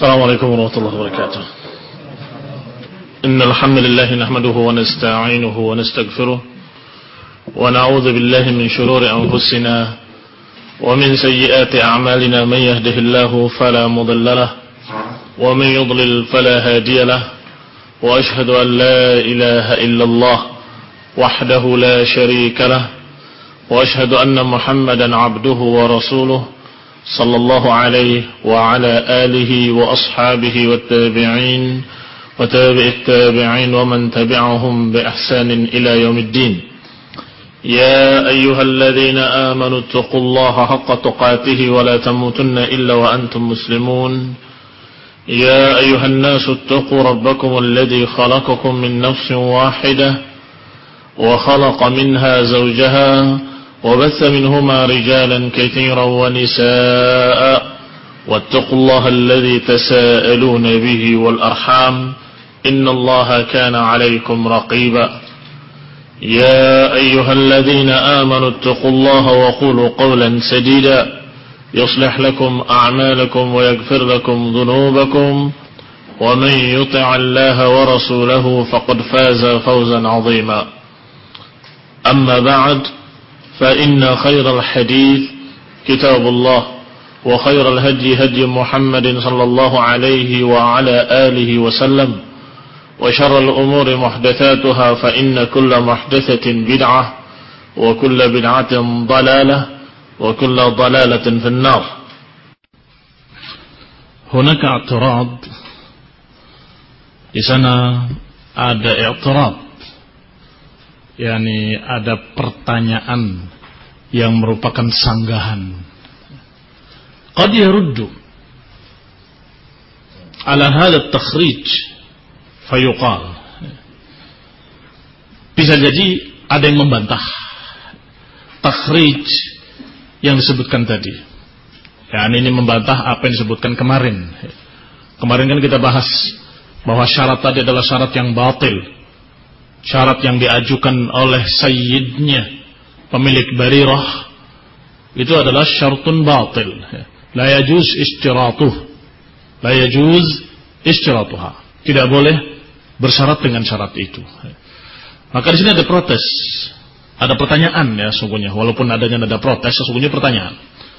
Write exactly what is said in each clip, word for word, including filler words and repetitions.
السلام عليكم ورحمة الله وبركاته. إن الحمد لله نحمده ونستعينه ونستغفره ونعوذ بالله من شرور أنفسنا ومن سيئات أعمالنا. من يهده الله فلا مضل له ومن يضلل فلا هادي له وأشهد أن لا إله إلا الله وحده لا شريك له وأشهد أن محمدا عبده ورسوله صلى الله عليه وعلى آله وأصحابه والتابعين وتابع التابعين ومن تبعهم بإحسان إلى يوم الدين. يا أيها الذين آمنوا اتقوا الله حق تقاته ولا تموتن إلا وأنتم مسلمون. يا أيها الناس اتقوا ربكم الذي خلقكم من نفس واحدة وخلق منها زوجها وبث منهما رجالا كثيرا ونساء واتقوا الله الذي تساءلون به والأرحام إن الله كان عليكم رقيبا. يا أيها الذين آمنوا اتقوا الله وقولوا قولا سديدا يصلح لكم أعمالكم ويغفر لكم ذنوبكم ومن يطع الله ورسوله فقد فاز فوزا عظيما. أما بعد فإن خير الحديث كتاب الله وخير الهدي هدي محمد صلى الله عليه وعلى آله وسلم وشر الأمور محدثاتها فإن كل محدثة بدعة وكل بدعة ضلالة وكل ضلالة في النار. هناك اعتراض. Di sana ada i'tirad, yakni ada pertanyaan yang merupakan sanggahan. Qad yaruddu ala hadha at-takhrij fayuqal. Bisa jadi ada yang membantah takhrij yang disebutkan tadi. Ya, ini membantah apa yang disebutkan kemarin. Kemarin kan kita bahas bahwa syarat tadi adalah syarat yang batil. Syarat yang diajukan oleh sayyidnya, pemilik Barirah, itu adalah syartun batil. La yajuz istiratuh. La yajuz istiratuha. Tidak boleh bersyarat dengan syarat itu. Maka di sini ada protes. Ada pertanyaan ya sesungguhnya. Walaupun adanya ada protes, sesungguhnya pertanyaan.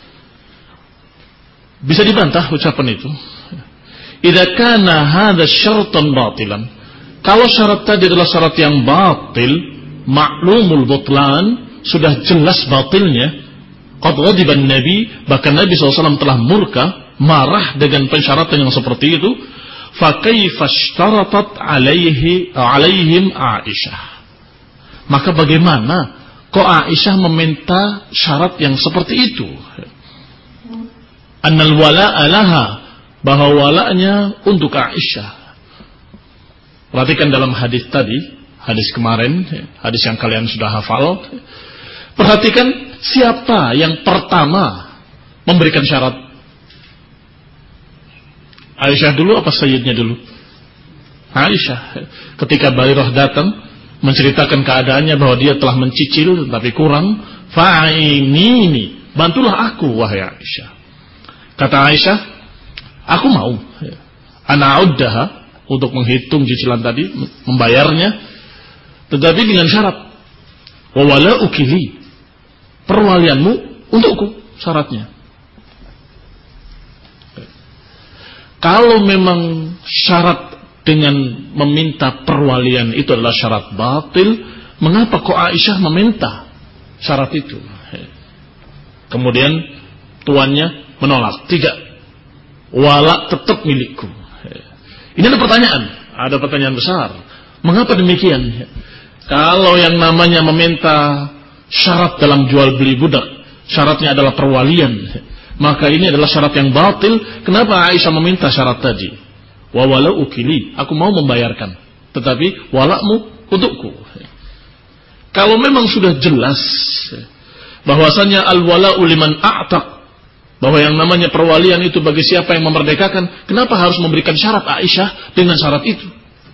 Bisa dibantah ucapan itu. Idza kana hadza syartan batilan. Kalau syarat tadi adalah syarat yang batil, maklumul butlan, sudah jelas batilnya. Qad ghadiba Nabi, bahkan Nabi shallallahu alaihi wasallam telah murka, marah dengan pensyaratan yang seperti itu. Fa kaifa ishtaratat alaihi alaihim Aisyah. Maka bagaimana kok Aisyah meminta syarat yang seperti itu? Annal wala'a laha, bahwa wala'nya untuk Aisyah. Perhatikan dalam hadis tadi, hadis kemarin, hadis yang kalian sudah hafal. Perhatikan siapa yang pertama memberikan syarat. Aisyah dulu apa sayyidnya dulu? Aisyah. Ketika Barirah datang menceritakan keadaannya bahwa dia telah mencicil tapi kurang, fa'inini, bantulah aku wahai Aisyah. Kata Aisyah, aku mau ana uddaha, untuk menghitung cicilan tadi, membayarnya, tetapi dengan syarat wa wala'uki li, perwalianmu untukku, syaratnya. Kalau memang syarat dengan meminta perwalian itu adalah syarat batil, mengapa kok Aisyah meminta syarat itu? Kemudian tuannya menolak, tidak, wala tetap milikku. Ini ada pertanyaan, ada pertanyaan besar. Mengapa demikian? Kalau yang namanya meminta syarat dalam jual beli budak, syaratnya adalah perwalian, maka ini adalah syarat yang batil. Kenapa Aisyah meminta syarat tadi? Wa wala'uki li, aku mau membayarkan, tetapi walakmu untukku. Kalau memang sudah jelas bahwasanya al-wala'u liman a'taq, bahwa yang namanya perwalian itu bagi siapa yang memerdekakan, kenapa harus memberikan syarat Aisyah dengan syarat itu?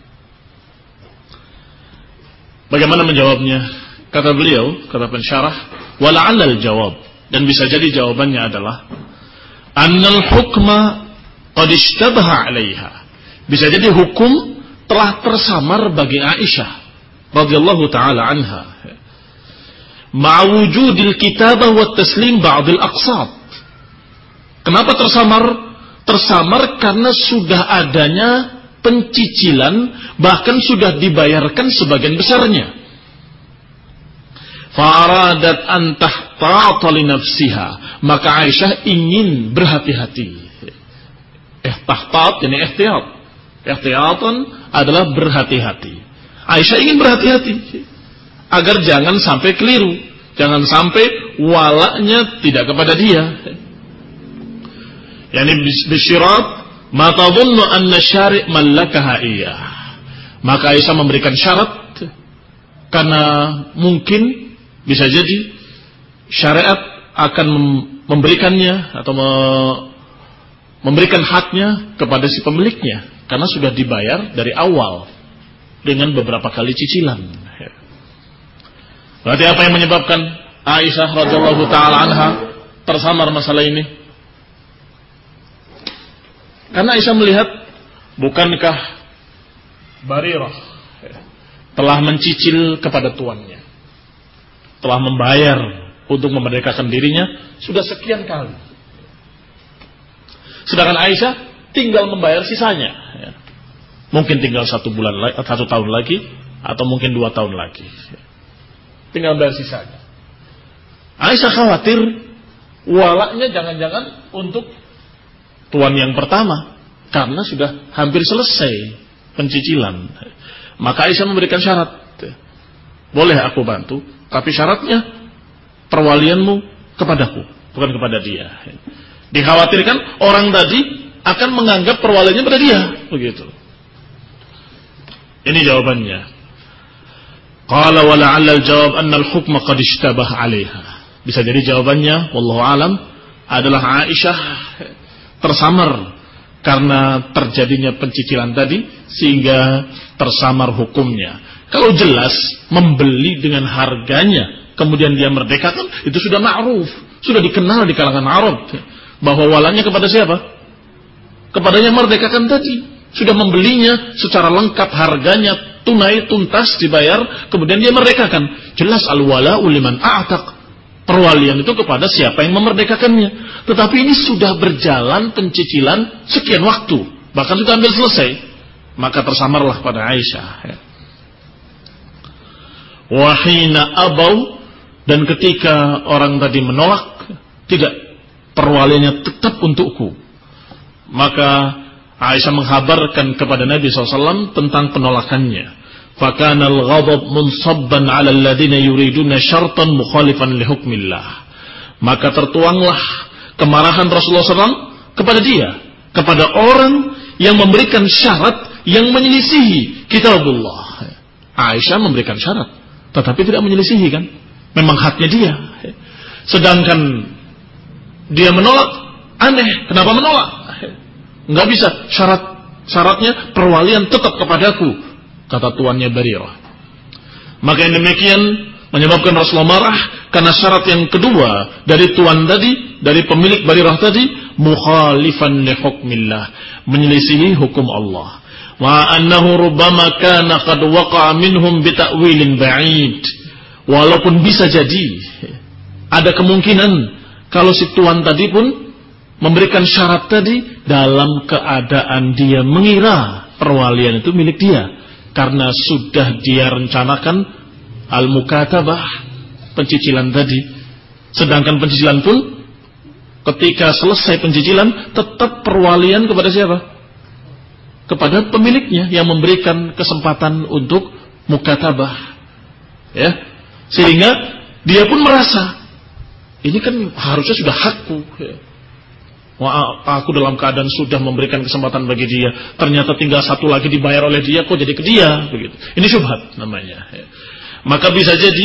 Bagaimana menjawabnya? Kata beliau, kata pensyarah, wala'allal jawab, dan bisa jadi jawabannya adalah annal hukma qad ishtabaha 'alaiha. Bisa jadi hukum telah tersamar bagi Aisyah radhiyallahu taala anha. Ma'wujudil kitabah wa taslim ba'dil aqsad. Kenapa tersamar? Tersamar karena sudah adanya pencicilan, bahkan sudah dibayarkan sebagian besarnya. Fa'aradat an tahtata li nafsiha, maka Aisyah ingin berhati-hati. Ihtahtat ini ihtiyat. Ihtiyatan adalah berhati-hati. Aisyah ingin berhati-hati agar jangan sampai keliru, jangan sampai walaknya tidak kepada dia. Yani bisyirat ma tadhunnu anna syari' mallakaha iyyah. Maka Aisyah memberikan syarat karena mungkin bisa jadi syariat akan memberikannya atau memberikan haknya kepada si pemiliknya karena sudah dibayar dari awal dengan beberapa kali cicilan. Berarti apa yang menyebabkan Aisyah radhiyallahu taala anha tersamar masalah ini? Karena Aisyah melihat, bukankah Barirah telah mencicil kepada tuannya, telah membayar untuk memerdekakan dirinya sudah sekian kali, sedangkan Aisyah tinggal membayar sisanya. Mungkin tinggal satu bulan lagi, satu tahun lagi, atau mungkin dua tahun lagi, tinggal membayar sisanya. Aisyah khawatir walaknya jangan-jangan untuk tuan yang pertama, karena sudah hampir selesai pencicilan. Maka Aisyah memberikan syarat, boleh aku bantu, tapi syaratnya perwalianmu kepadaku, bukan kepada dia. Dikhawatirkan orang tadi akan menganggap perwaliannya pada dia, begitu. Ini jawabannya. Qala wa la'alla al-jawab anna al-hukma qad ishtabaha 'alaiha. Bisa jadi jawabannya wallahu alam adalah Aisyah tersamar karena terjadinya pencicilan tadi sehingga tersamar hukumnya. Kalau jelas membeli dengan harganya kemudian dia merdekakan, itu sudah ma'ruf, sudah dikenal di kalangan Arab bahwa walanya kepada siapa? Kepada yang merdekakan tadi. Sudah membelinya secara lengkap, harganya tunai tuntas dibayar, kemudian dia merdekakan. Jelas al-wala'u liman a'taq. Perwalian itu kepada siapa yang memerdekakannya. Tetapi ini sudah berjalan pencicilan sekian waktu, bahkan sudah hampir selesai. Maka tersamarlah pada Aisyah. Wahina abau, dan ketika orang tadi menolak, tidak, perwaliannya tetap untukku. Maka Aisyah menghabarkan kepada Nabi shallallahu alaihi wasallam tentang penolakannya. Fakana al-ghadab munsabban 'ala alladziina yuriduna syartan mukhalifan li hukmillah. Maka tertuanglah kemarahan Rasulullah shallallahu alaihi wasallam kepada dia, kepada orang yang memberikan syarat yang menyelisihi kitabullah. Aisyah memberikan syarat, tetapi tidak menyelisihi, kan? Memang haknya dia. Sedangkan dia menolak, aneh, kenapa menolak? Enggak bisa, syarat syaratnya perwalian tetap kepadaku, kata tuannya Barirah. Maka yang demikian menyebabkan Rasulullah marah karena syarat yang kedua dari tuan tadi, dari pemilik Barirah tadi, mukhalifan li hukmillah, menyelisihi hukum Allah. Wa annahu rubbama kana qad waqa'a minhum bi ta'wilin ba'id. Walaupun bisa jadi ada kemungkinan kalau si tuan tadi pun memberikan syarat tadi dalam keadaan dia mengira perwalian itu milik dia, karena sudah dia rencanakan al-mukatabah, pencicilan tadi. Sedangkan pencicilan pun ketika selesai pencicilan tetap perwalian kepada siapa? Kepada pemiliknya yang memberikan kesempatan untuk mukatabah. Ya. Sehingga dia pun merasa ini kan harusnya sudah hakku, ya. Wah, aku dalam keadaan sudah memberikan kesempatan bagi dia, ternyata tinggal satu lagi dibayar oleh dia, kok jadi ke dia, begitu. Ini syubhat namanya. Ya. Maka bisa jadi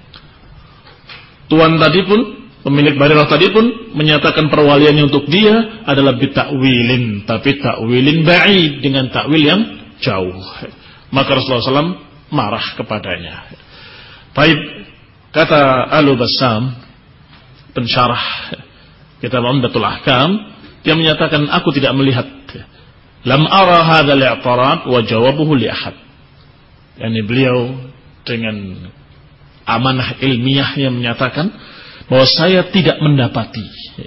tuan tadi pun, pemilik Barirah tadi pun menyatakan perwaliannya untuk dia adalah bitakwilin, tapi takwilin ba'id, dengan takwil yang jauh. Maka Rasulullah shallallahu alaihi wasallam marah kepadanya. Baik, kata Al-Bassam, pensyarah kitab Umdatul Ahkam, dia menyatakan aku tidak melihat lam ara hadzal i'tirad wa jawabuhu li ahad. Yani beliau dengan amanah ilmiah yang menyatakan bahwa saya tidak mendapati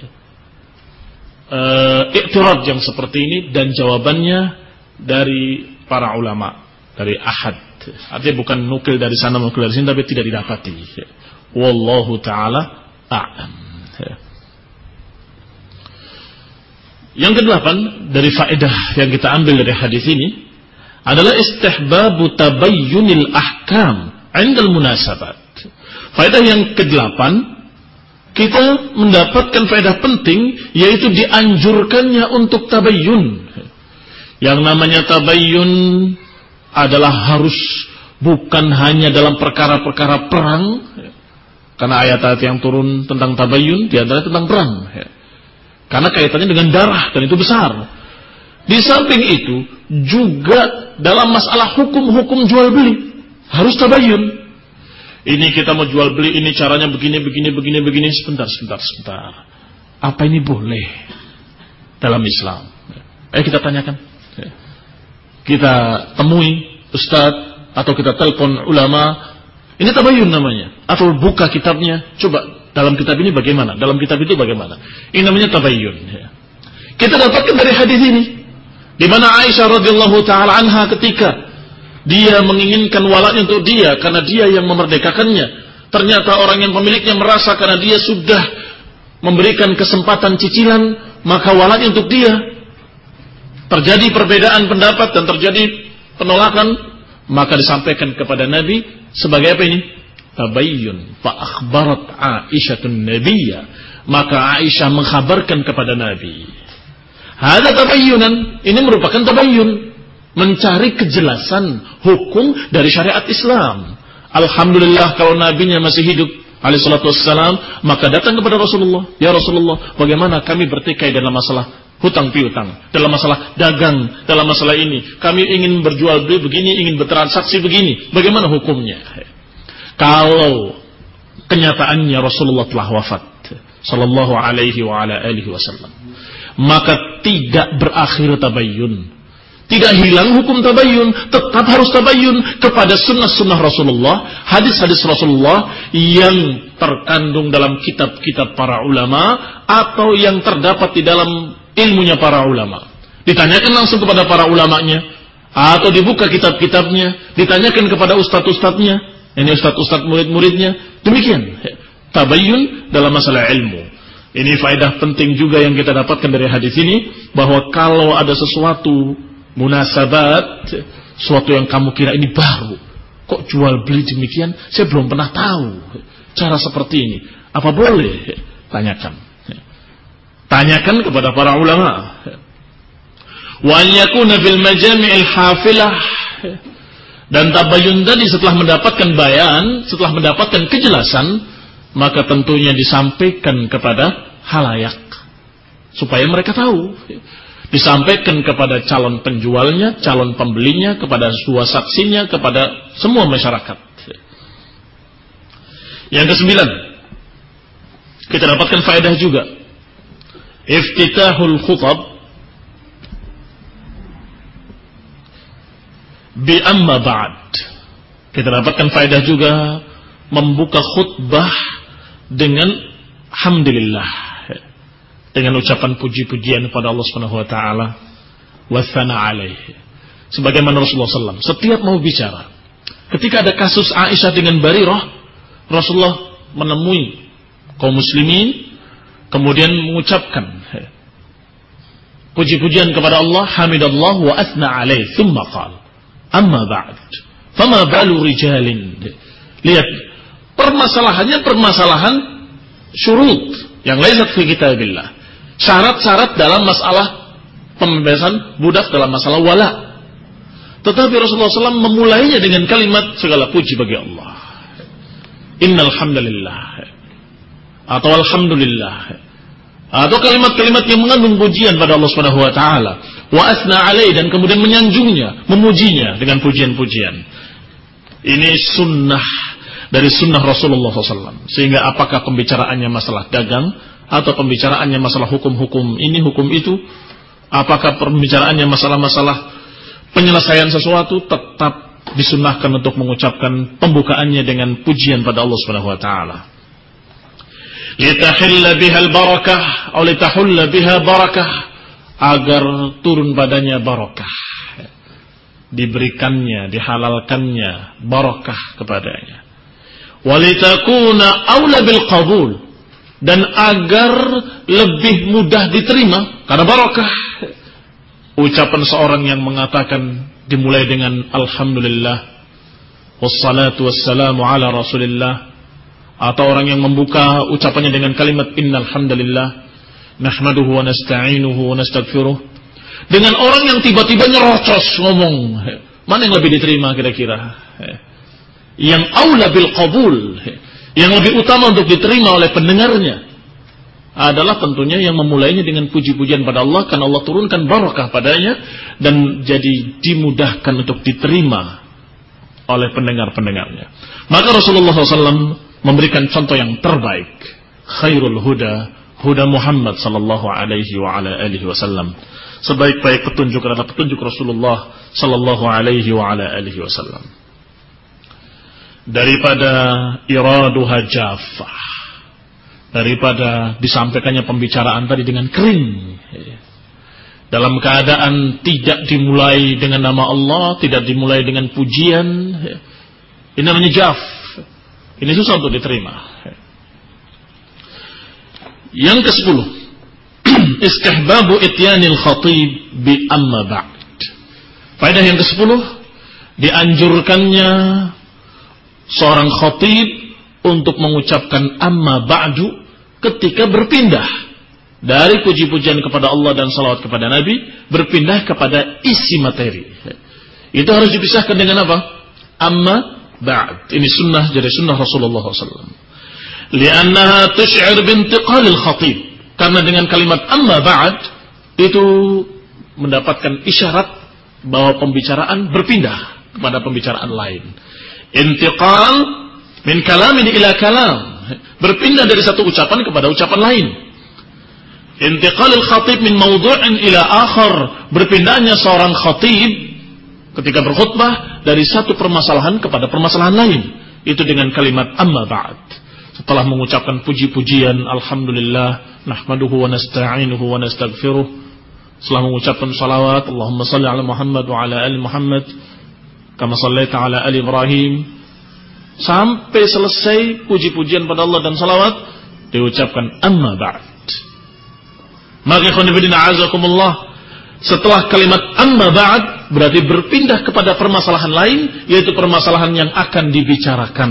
uh, i'tirad yang seperti ini, dan jawabannya dari para ulama, dari ahad. Artinya bukan nukil dari sana nukil dari sini, tapi tidak didapati. Wallahu ta'ala a'lam. Yang kedelapan dari faedah yang kita ambil dari hadis ini adalah istihbabu tabayyunil ahkam 'indal munasabat. Faedah yang kedelapan, kita mendapatkan faedah penting, yaitu dianjurkannya untuk tabayyun. Yang namanya tabayyun adalah harus bukan hanya dalam perkara-perkara perang, karena ayat-ayat yang turun tentang tabayyun di antara tentang perang. Karena kaitannya dengan darah, dan itu besar. Di samping itu, juga dalam masalah hukum-hukum jual beli harus tabayyun. Ini kita mau jual beli, ini caranya begini, begini, begini, begini. Sebentar, sebentar, sebentar. Apa ini boleh dalam Islam? Ayo kita tanyakan. Kita temui ustadz atau kita telepon ulama. Ini tabayyun namanya. Atau buka kitabnya. Coba dalam kitab ini bagaimana? Dalam kitab itu bagaimana? Ini namanya tabayyun. Kita dapatkan dari hadis ini, di mana Aisyah radhiyallahu taala anha ketika dia menginginkan walaknya untuk dia karena dia yang memerdekakannya, ternyata orang yang pemiliknya merasa karena dia sudah memberikan kesempatan cicilan, maka walaknya untuk dia. Terjadi perbedaan pendapat dan terjadi penolakan, maka disampaikan kepada Nabi sebagai apa ini? Tabayyun. Fa akhbarat Aisyatun Nabiyya, maka Aisyah mengkhabarkan kepada Nabi. Hada tabayyunan, ini merupakan tabayyun, mencari kejelasan hukum dari syariat Islam. Alhamdulillah kalau nabinya masih hidup alaihi salatu wassalam, maka datang kepada Rasulullah, ya Rasulullah, bagaimana kami bertikai dalam masalah hutang piutang, dalam masalah dagang, dalam masalah ini kami ingin berjual beli begini, ingin bertransaksi begini, bagaimana hukumnya? Kalau kenyataannya Rasulullah telah wafat sallallahu alaihi wa ala alihi wasallam, maka tidak berakhir tabayyun, tidak hilang hukum tabayyun, tetap harus tabayyun kepada sunnah-sunnah Rasulullah, hadis-hadis Rasulullah yang terkandung dalam kitab-kitab para ulama atau yang terdapat di dalam ilmunya para ulama. Ditanyakan langsung kepada para ulamanya, atau dibuka kitab-kitabnya, ditanyakan kepada ustadz-ustadznya, ini ustadz-ustadz murid-muridnya. Demikian tabayyun dalam masalah ilmu. Ini faedah penting juga yang kita dapatkan dari hadis ini, bahwa kalau ada sesuatu munasabat, sesuatu yang kamu kira ini baru, kok jual beli demikian, saya belum pernah tahu cara seperti ini, apa boleh? Tanyakan. Tanyakan kepada para ulama. Wa an yakuna fil majami'il hafilah, dan tabayyun tadi setelah mendapatkan bayan, setelah mendapatkan kejelasan, maka tentunya disampaikan kepada halayak supaya mereka tahu. Disampaikan kepada calon penjualnya, calon pembelinya, kepada dua saksinya, kepada semua masyarakat. Yang kesembilan, kita dapatkan faedah juga. Iftitahul khutab bi amma ba'd. Kita dapatkan faedah juga membuka khutbah dengan hamdulillah, dengan ucapan puji-pujian kepada Allah Subhanahu wa taala wa tsana alaihi. Sebagaimana Rasulullah sallallahu alaihi wasallam setiap mau bicara, ketika ada kasus Aisyah dengan Barirah, Rasulullah menemui kaum muslimin, kemudian mengucapkan puji-pujian kepada Allah, hamidallah wa athna alaih, thumma qala amma ba'd fama balu rijalin. Lihat, permasalahannya permasalahan syurut yang laisat fi kitabillah, syarat-syarat dalam masalah pembebasan budak, dalam masalah wala. Tetapi Rasulullah shallallahu alaihi wasallam memulainya dengan kalimat segala puji bagi Allah, innal hamdalillah, atau alhamdulillah, atau kalimat-kalimat yang mengandung pujian pada Allah Subhanahu wa taala, wa asna alaihi, dan kemudian menyanjungnya, memujinya dengan pujian-pujian. Ini sunnah dari sunnah Rasulullah shallallahu alaihi wasallam. Sehingga apakah pembicaraannya masalah dagang, atau pembicaraannya masalah hukum-hukum ini, hukum itu, Apakah pembicaraannya masalah-masalah penyelesaian sesuatu, tetap disunnahkan untuk mengucapkan pembukaannya dengan pujian pada Allah Subhanahu wa taala. Litahilla bihal barakah, atau litahulla biha barakah, agar turun padanya barakah, diberikannya, dihalalkannya barakah kepadanya. Walitakuna aula bil qabul, dan agar lebih mudah diterima karena barakah. Ucapan seorang yang mengatakan dimulai dengan alhamdulillah wassalatu wassalamu ala rasulillah, atau orang yang membuka ucapannya dengan kalimat innal hamdalillah nahmaduhu wa nasta'inuhu wa nastaghfiruh, dengan orang yang tiba-tiba nyerocos ngomong, mana yang lebih diterima kira-kira? Yang aula bil qabul, yang lebih utama untuk diterima oleh pendengarnya adalah tentunya yang memulainya dengan puji-pujian pada Allah, karena Allah turunkan barakah padanya dan jadi dimudahkan untuk diterima oleh pendengar-pendengarnya. Maka Rasulullah shallallahu alaihi wasallam memberikan contoh yang terbaik. Khairul huda huda Muhammad sallallahu alaihi wa ala alihi wasallam. Sebaik-baik petunjuk adalah petunjuk Rasulullah sallallahu alaihi wa ala alihi wasallam. Daripada iraduha jafah, daripada disampaikannya pembicaraan tadi dengan kering, dalam keadaan tidak dimulai dengan nama Allah, tidak dimulai dengan pujian, ini namanya jaf. Ini susah untuk diterima. Yang kesepuluh, istihbabu ityanil khatib bi amma ba'd. Faedah yang kesepuluh, dianjurkannya seorang khatib untuk mengucapkan amma ba'du ketika berpindah dari puji-pujian kepada Allah dan salawat kepada Nabi, berpindah kepada isi materi. Itu harus dipisahkan dengan apa? Amma ba'd. Ini sunnah, jadi sunnah Rasulullah shallallahu alaihi wasallam. Liannaha tush'ir bintiqalil khatib. Karena dengan kalimat amma ba'd itu mendapatkan isyarat bahwa pembicaraan berpindah kepada pembicaraan lain. Intiqal min kalamin ila kalam, berpindah dari satu ucapan kepada ucapan lain. Intiqalil khatib min mawdu'in ila akhar, berpindahnya seorang khatib ketika berkhutbah dari satu permasalahan kepada permasalahan lain, itu dengan kalimat amma ba'd. Setelah mengucapkan puji-pujian alhamdulillah nahmaduhu wa nasta'inuhu wa nastaghfiruh, setelah mengucapkan salawat Allahumma salli ala Muhammad wa ala ali Muhammad kama sallaita ala ali Ibrahim, sampai selesai puji-pujian pada Allah dan salawat, diucapkan amma ba'd. Maka ikhwan fillah a'azakumullah, setelah kalimat amma ba'd berarti berpindah kepada permasalahan lain, yaitu permasalahan yang akan dibicarakan.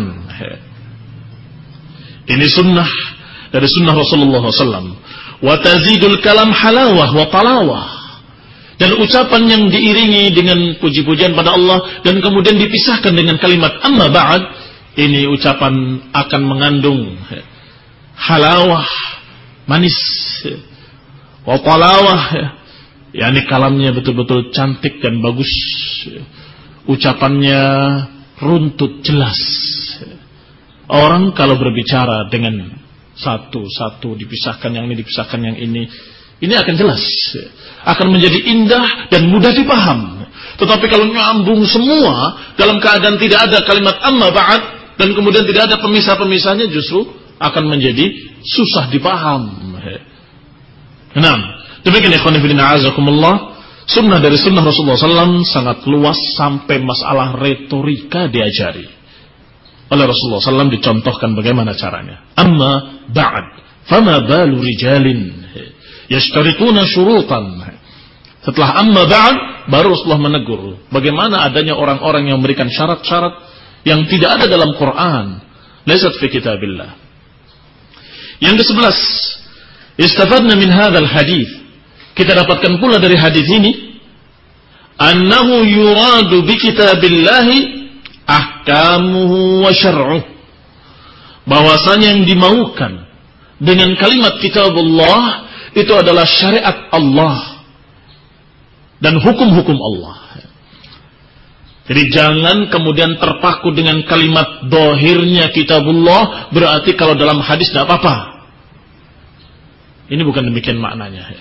Ini sunnah dari sunnah Rasulullah shallallahu alaihi wasallam. Wa tazidul kalam halawah wa talawah, dan ucapan yang diiringi dengan puji-pujian pada Allah dan kemudian dipisahkan dengan kalimat amma ba'd, ini ucapan akan mengandung halawah, manis, wa talawah, yakni kalamnya betul-betul cantik dan bagus, ucapannya runtut jelas. Orang kalau berbicara dengan satu-satu dipisahkan yang ini, dipisahkan yang ini, ini akan jelas, akan menjadi indah dan mudah dipaham. Tetapi kalau nyambung semua dalam keadaan tidak ada kalimat amma ba'd dan kemudian tidak ada pemisah-pemisahnya, justru akan menjadi susah dipaham. Nah, demikian ikhwan fillah a'azakumullah, sunnah dari sunnah Rasulullah shallallahu alaihi wasallam sangat luas sampai masalah retorika diajari oleh Rasulullah shallallahu alaihi wasallam, dicontohkan bagaimana caranya. Amma ba'd, fama balu rijalin yashtarituna syurutan. Setelah amma ba'd, baru Rasulullah menegur bagaimana adanya orang-orang yang memberikan syarat-syarat yang tidak ada dalam Quran, laysat fi kitabillah. Yang kesebelas, istafadna min hadzal hadits, kita dapatkan pula dari hadis ini, annahu yuradu bi kitabillahi ahkamuhu wa syar'uh, bahwasanya yang dimaukan dengan kalimat kitabullah itu adalah syariat Allah dan hukum-hukum Allah. Jadi jangan kemudian terpaku dengan kalimat dohirnya kitabullah, berarti kalau dalam hadis tidak apa-apa. Ini bukan demikian maknanya.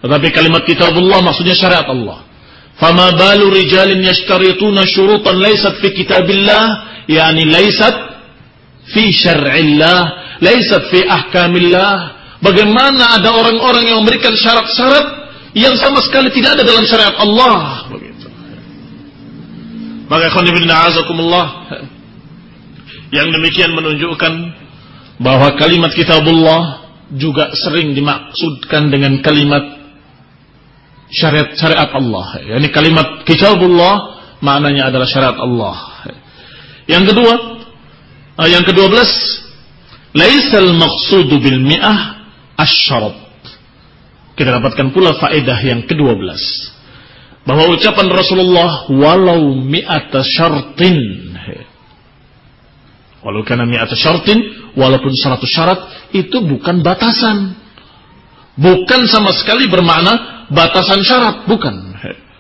Tetapi kalimat kitabullah maksudnya syariat Allah. Fama balu rijalin yashtarituna syurutan laysat fi kitabillah, yani laysat fi syar'illah, laysat fi ahkamillah. Bagaimana ada orang-orang yang memberikan syarat-syarat yang sama sekali tidak ada dalam syariat Allah, begitu. Maka ikhwan fillah azakumullah, yang demikian menunjukkan bahwa kalimat kitabullah juga sering dimaksudkan dengan kalimat syariat syariat Allah. Yani kalimat kitabullah maknanya adalah syariat Allah. Yang kedua, yang kedua belas, laisal maqsudu bil mi'ah asy-syarat. Kita dapatkan pula faedah yang kedua belas, bahwa ucapan Rasulullah walau mi'ata syartin, walau kana mi'ata syartin, walaupun seratus syarat, itu bukan batasan, bukan sama sekali bermakna batasan syarat, bukan.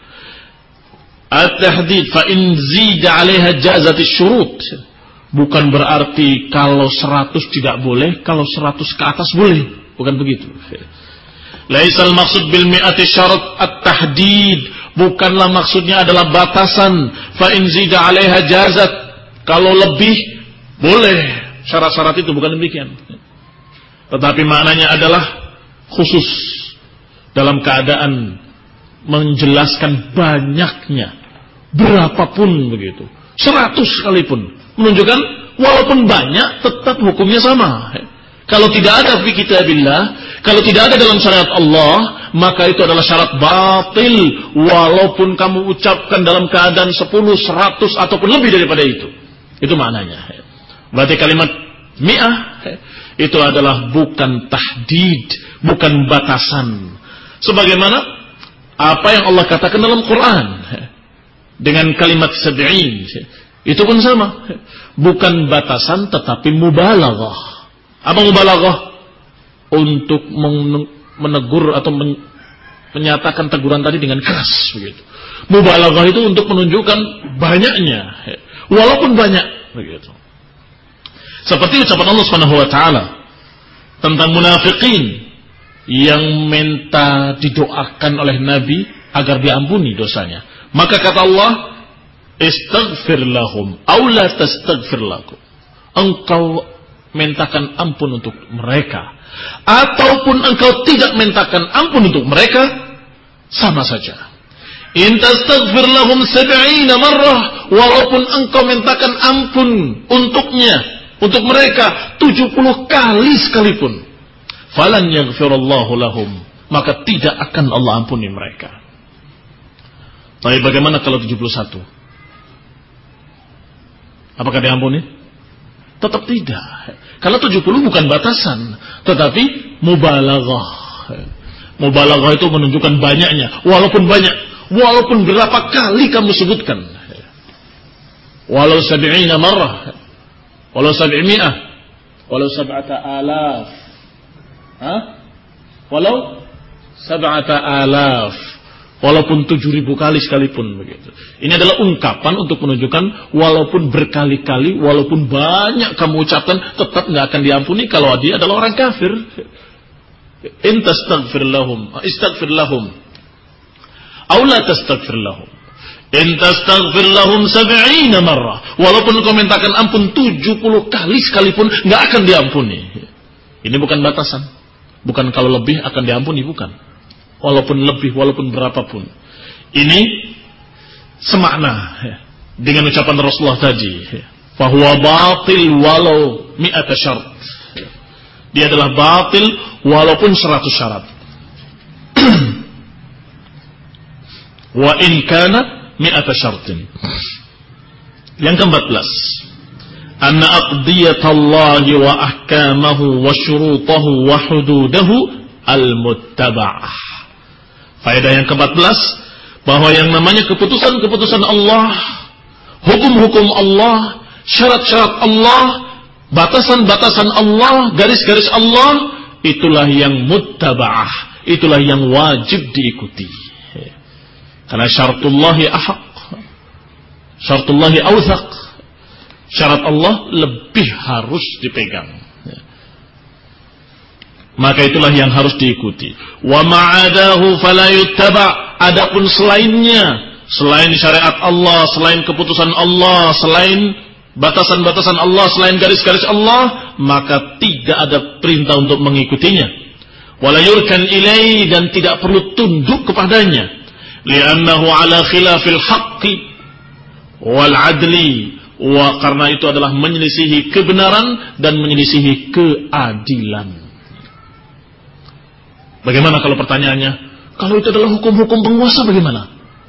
At-tahdid fa in zida 'alaiha jazatish syurut, bukan berarti kalau seratus tidak boleh, kalau seratus ke atas boleh, bukan begitu. Laisal maksud bil mi'ati syarat at-tahdid, bukanlah maksudnya adalah batasan. Fa in zida 'alaiha jazat, kalau lebih boleh syarat-syarat itu, bukan demikian. Tetapi maknanya adalah khusus dalam keadaan menjelaskan banyaknya, berapapun begitu, seratus sekalipun, menunjukkan walaupun banyak tetap hukumnya sama. Kalau tidak ada fi kitabillah, kalau tidak ada dalam syariat Allah, maka itu adalah syarat batil, walaupun kamu ucapkan dalam keadaan sepuluh, seratus ataupun lebih daripada itu. Itu maknanya. Berarti kalimat mi'ah itu adalah bukan tahdid, bukan batasan. Sebagaimana apa yang Allah katakan dalam Quran dengan kalimat sab'in, itu pun sama, bukan batasan tetapi mubalaghah. Apa mubalaghah? Untuk menegur atau men- menyatakan teguran tadi dengan keras, begitu. Mubalaghah itu untuk menunjukkan banyaknya, walaupun banyak, begitu. Seperti ucapan Allah Subhanahu wa taala tentang munafikin yang minta didoakan oleh Nabi agar diampuni dosanya. Maka kata Allah, istaghfir lahum aw la tastaghfir lakum. Engkau mintakan ampun untuk mereka ataupun engkau tidak mintakan ampun untuk mereka, sama saja. In tastaghfir lahum sab'ina marrah, walaupun engkau mintakan ampun untuknya, untuk mereka tujuh puluh kali sekalipun, falan yaghfirullahu lahum, maka tidak akan Allah ampuni mereka. Tapi bagaimana kalau tujuh puluh satu? Apakah diampuni? Tetap tidak. Karena tujuh puluh bukan batasan, tetapi mubalaghah. Mubalaghah itu menunjukkan banyaknya, walaupun banyak, walaupun berapa kali kamu sebutkan. Walau sab'ina marrah, walau sab'imi'ah, walau sab'ata alaf. Hah? Walau sab'ata alaf, walaupun tujuh ribu kali sekalipun, begitu. Ini adalah ungkapan untuk menunjukkan walaupun berkali-kali, walaupun banyak kamu ucapkan, tetap nggak akan diampuni kalau dia adalah orang kafir. In tastaghfir lahum, istaghfir lahum, aw la tastaghfir lahum. In tastaghfir lahum sab'ina marrah, walaupun kau mintakan ampun tujuh puluh kali sekalipun, nggak akan diampuni. Ini bukan batasan, bukan kalau lebih akan diampuni, bukan. Walaupun lebih, walaupun berapapun. Ini semakna dengan ucapan Rasulullah tadi, fahuwa batil walau mi'ata syarat. Dia adalah batil walaupun seratus syarat. Wa in kana mi'ata syaratin. Yang keempat belas, anna aqdiyatallahi wa ahkamahu wa syurutahu wa hududahu al-muttaba'ah. Faedah yang keempat belas, bahwa yang namanya keputusan-keputusan Allah, hukum-hukum Allah, syarat-syarat Allah, batasan-batasan Allah, garis-garis Allah, itulah yang muttaba'ah, itulah yang wajib diikuti. Karena syaratullahi ahaq, syaratullahi awthaq, syarat Allah lebih harus dipegang. maka itulah yang harus diikuti. Wa ma'adahu fala yuttaba. Adapun selainnya, selain syariat Allah, selain keputusan Allah, selain batasan-batasan Allah, selain garis-garis Allah, maka tidak ada perintah untuk mengikutinya. Wala yurkan ilai, dan tidak perlu tunduk kepadanya. Li'annahu ala khilafil haqqi wal adli. Wa karena itu adalah menyelisihi kebenaran dan menyelisihi keadilan. Bagaimana kalau pertanyaannya, kalau itu adalah hukum-hukum penguasa bagaimana?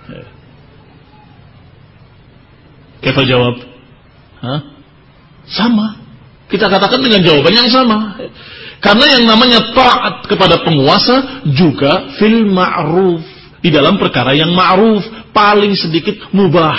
Kaifa jawab? Hah? Sama. Kita katakan dengan jawaban yang sama. Karena yang namanya taat kepada penguasa juga fil ma'ruf, di dalam perkara yang ma'ruf, paling sedikit mubah.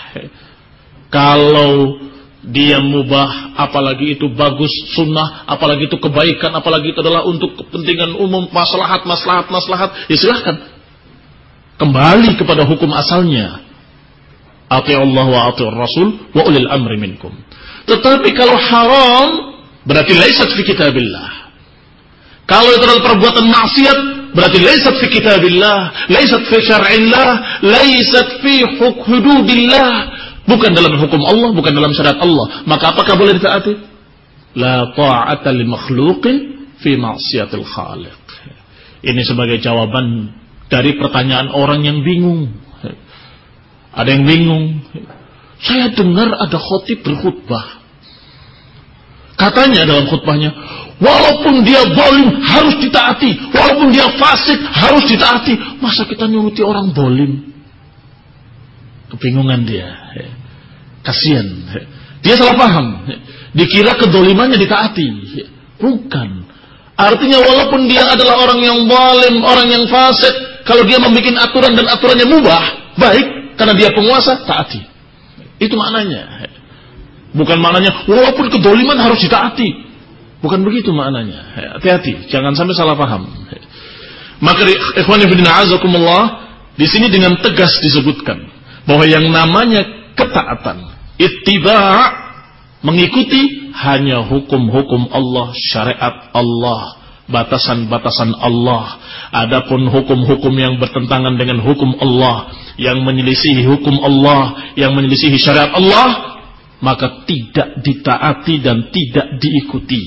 Kalau dia mubah, apalagi itu bagus, sunnah, apalagi itu kebaikan, apalagi itu adalah untuk kepentingan umum, maslahat, maslahat, maslahat, ya silahkan. Kembali kepada hukum asalnya. Ati'ullah wa ati'ur rasul wa ulil amri minkum. Tetapi kalau haram, berarti laisat fi kitabillah. Kalau itu adalah perbuatan maksiat, berarti laisat fi kitabillah, laisat fi syar'illah, laisat fi hududillah. Bukan dalam hukum Allah, bukan dalam syariat Allah. Maka apakah boleh ditaati? La ta'ata li makhluqin fi ma'siyatil khaliq. Ini sebagai jawaban dari pertanyaan orang yang bingung. Ada yang bingung. Saya dengar ada khotib berkhutbah. Katanya dalam khutbahnya, walaupun dia zalim harus ditaati, walaupun dia fasik harus ditaati. Masa kita nyuruti orang zalim? Kebingungan dia. Kasihan. Dia salah paham. Dikira kedolimannya ditaati. Bukan. Artinya walaupun dia adalah orang yang zalim, orang yang fasik, kalau dia membuat aturan dan aturannya mubah, baik, karena dia penguasa, taati. Itu maknanya. Bukan maknanya walaupun kedoliman harus ditaati. Bukan begitu maknanya. Hati-hati, jangan sampai salah paham. Maka ikhwani fillah azakumullah, di sini dengan tegas disebutkan bahwa yang namanya ketaatan, ittiba', mengikuti hanya hukum-hukum Allah, syariat Allah, batasan-batasan Allah. Adapun hukum-hukum yang bertentangan dengan hukum Allah, yang menyelisihi hukum Allah, yang menyelisihi syariat Allah, maka tidak ditaati dan tidak diikuti.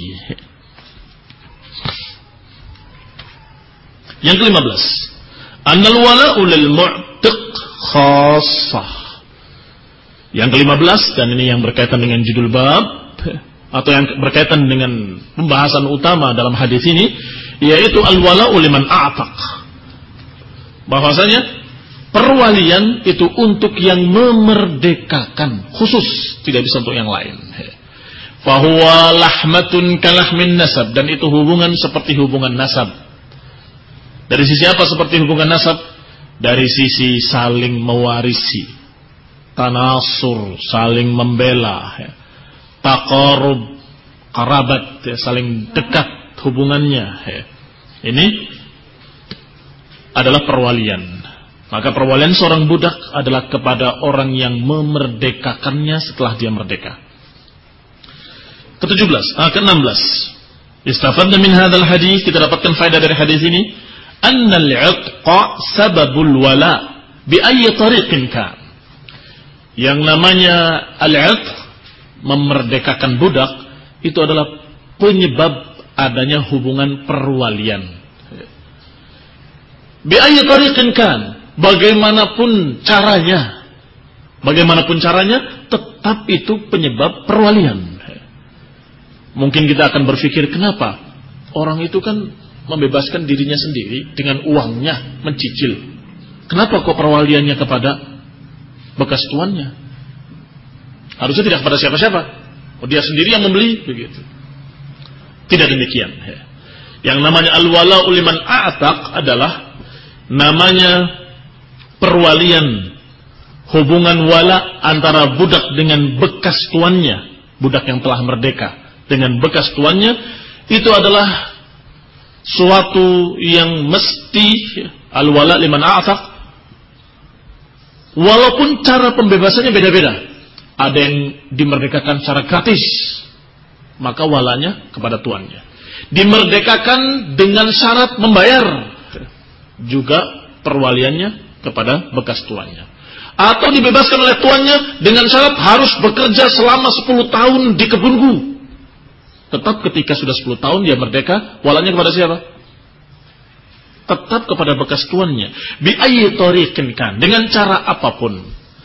Yang kelima belas, annal wala'u lil mu'tiq khassah. Yang kelima belas, dan ini yang berkaitan dengan judul bab, atau yang berkaitan dengan pembahasan utama dalam hadis ini, yaitu al-wala'u liman a'taq. Bahwasanya perwalian itu untuk yang memerdekakan, khusus, tidak bisa untuk yang lain. Fahuwa lahmatun kalahmin nasab, dan itu hubungan seperti hubungan nasab. Dari sisi apa seperti hubungan nasab? Dari sisi saling mewarisi, tanasur, saling membela, ya. Taqarrub, karabat, ya, saling dekat hubungannya, ya. Ini adalah perwalian. Maka perwalian seorang budak adalah kepada orang yang memerdekakannya setelah dia merdeka. Ketujuh belas, ah, ke enam belas. Istafadna min hadzal hadis, kita dapatkan faedah dari hadis ini, annal 'itqa sababul wala bi ayyi tariqin kan. Yang namanya al-'itq, memerdekakan budak, itu adalah penyebab adanya hubungan perwalian. Bi ayyi tariqin kan, bagaimanapun caranya, bagaimanapun caranya, tetap itu penyebab perwalian. Mungkin kita akan berpikir, kenapa orang itu kan membebaskan dirinya sendiri dengan uangnya, mencicil. Kenapa kok perwaliannya kepada bekas tuannya? Harusnya tidak kepada siapa-siapa. Oh, dia sendiri yang membeli, begitu. Tidak demikian. Yang namanya al-wala'u liman a'taq adalah namanya perwalian, hubungan wala antara budak dengan bekas tuannya, budak yang telah merdeka dengan bekas tuannya, itu adalah suatu yang mesti al-wala liman a'taq. Walaupun cara pembebasannya beda-beda. Ada yang dimerdekakan secara gratis, maka walanya kepada tuannya. Dimerdekakan dengan syarat membayar juga perwaliannya kepada bekas tuannya. Atau dibebaskan oleh tuannya dengan syarat harus bekerja selama sepuluh tahun di kebunku. Tetap ketika sudah sepuluh tahun dia merdeka, walanya kepada siapa? Tetap kepada bekas tuannya. Bi ayyi tariqin kan, dengan cara apapun.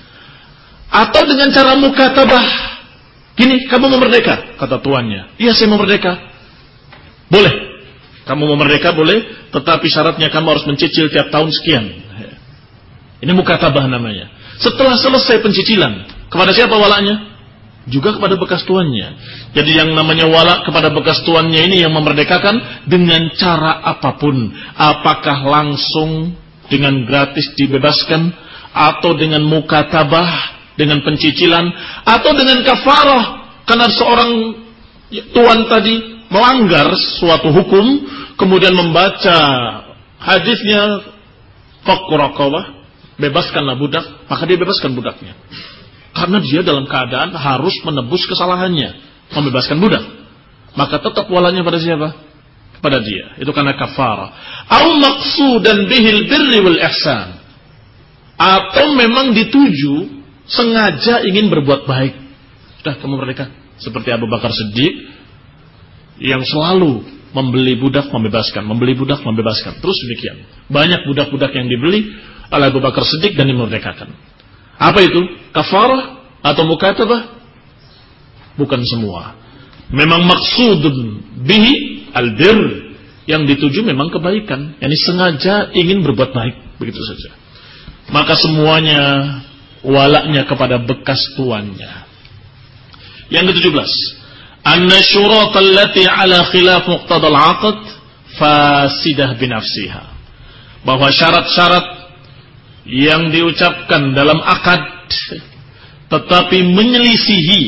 Atau dengan cara mukatabah. Gini, kamu mau merdeka, kata tuannya. Iya, saya mau merdeka. Boleh. Kamu mau merdeka boleh, tetapi syaratnya kamu harus mencicil tiap tahun sekian. Ini mukatabah namanya. Setelah selesai pencicilan, kepada siapa walanya? Juga kepada bekas tuannya. Jadi yang namanya wala kepada bekas tuannya ini yang memerdekakan dengan cara apapun. Apakah langsung dengan gratis dibebaskan, atau dengan mukatabah, dengan pencicilan, atau dengan kafarah karena seorang tuan tadi melanggar suatu hukum, kemudian membaca hadisnya fakku raqabah, bebaskanlah budak, maka dia bebaskan budaknya. Karena dia dalam keadaan harus menebus kesalahannya, membebaskan budak. Maka tetap walanya pada siapa? Kepada dia. Itu karena kafarah. Au maqsudan bihil birri wal ihsan. Atau memang dituju sengaja ingin berbuat baik. Sudah kamu merdeka. Seperti Abu Bakar Siddiq yang selalu membeli budak membebaskan, membeli budak membebaskan. Terus demikian. Banyak budak-budak yang dibeli oleh Abu Bakar Siddiq dan dimerdekakan. Apa itu? Kafarah atau mukatabah? Bukan semua. Memang maksudun bihi albir, yang dituju memang kebaikan, yakni sengaja ingin berbuat baik, begitu saja. Maka semuanya walaknya kepada bekas tuannya. Yang ketujuh belas, anna syurat allati ala khilaf muqtadal aqd fasidah binafsiha. Bahwa syarat-syarat yang diucapkan dalam akad tetapi menyelisihi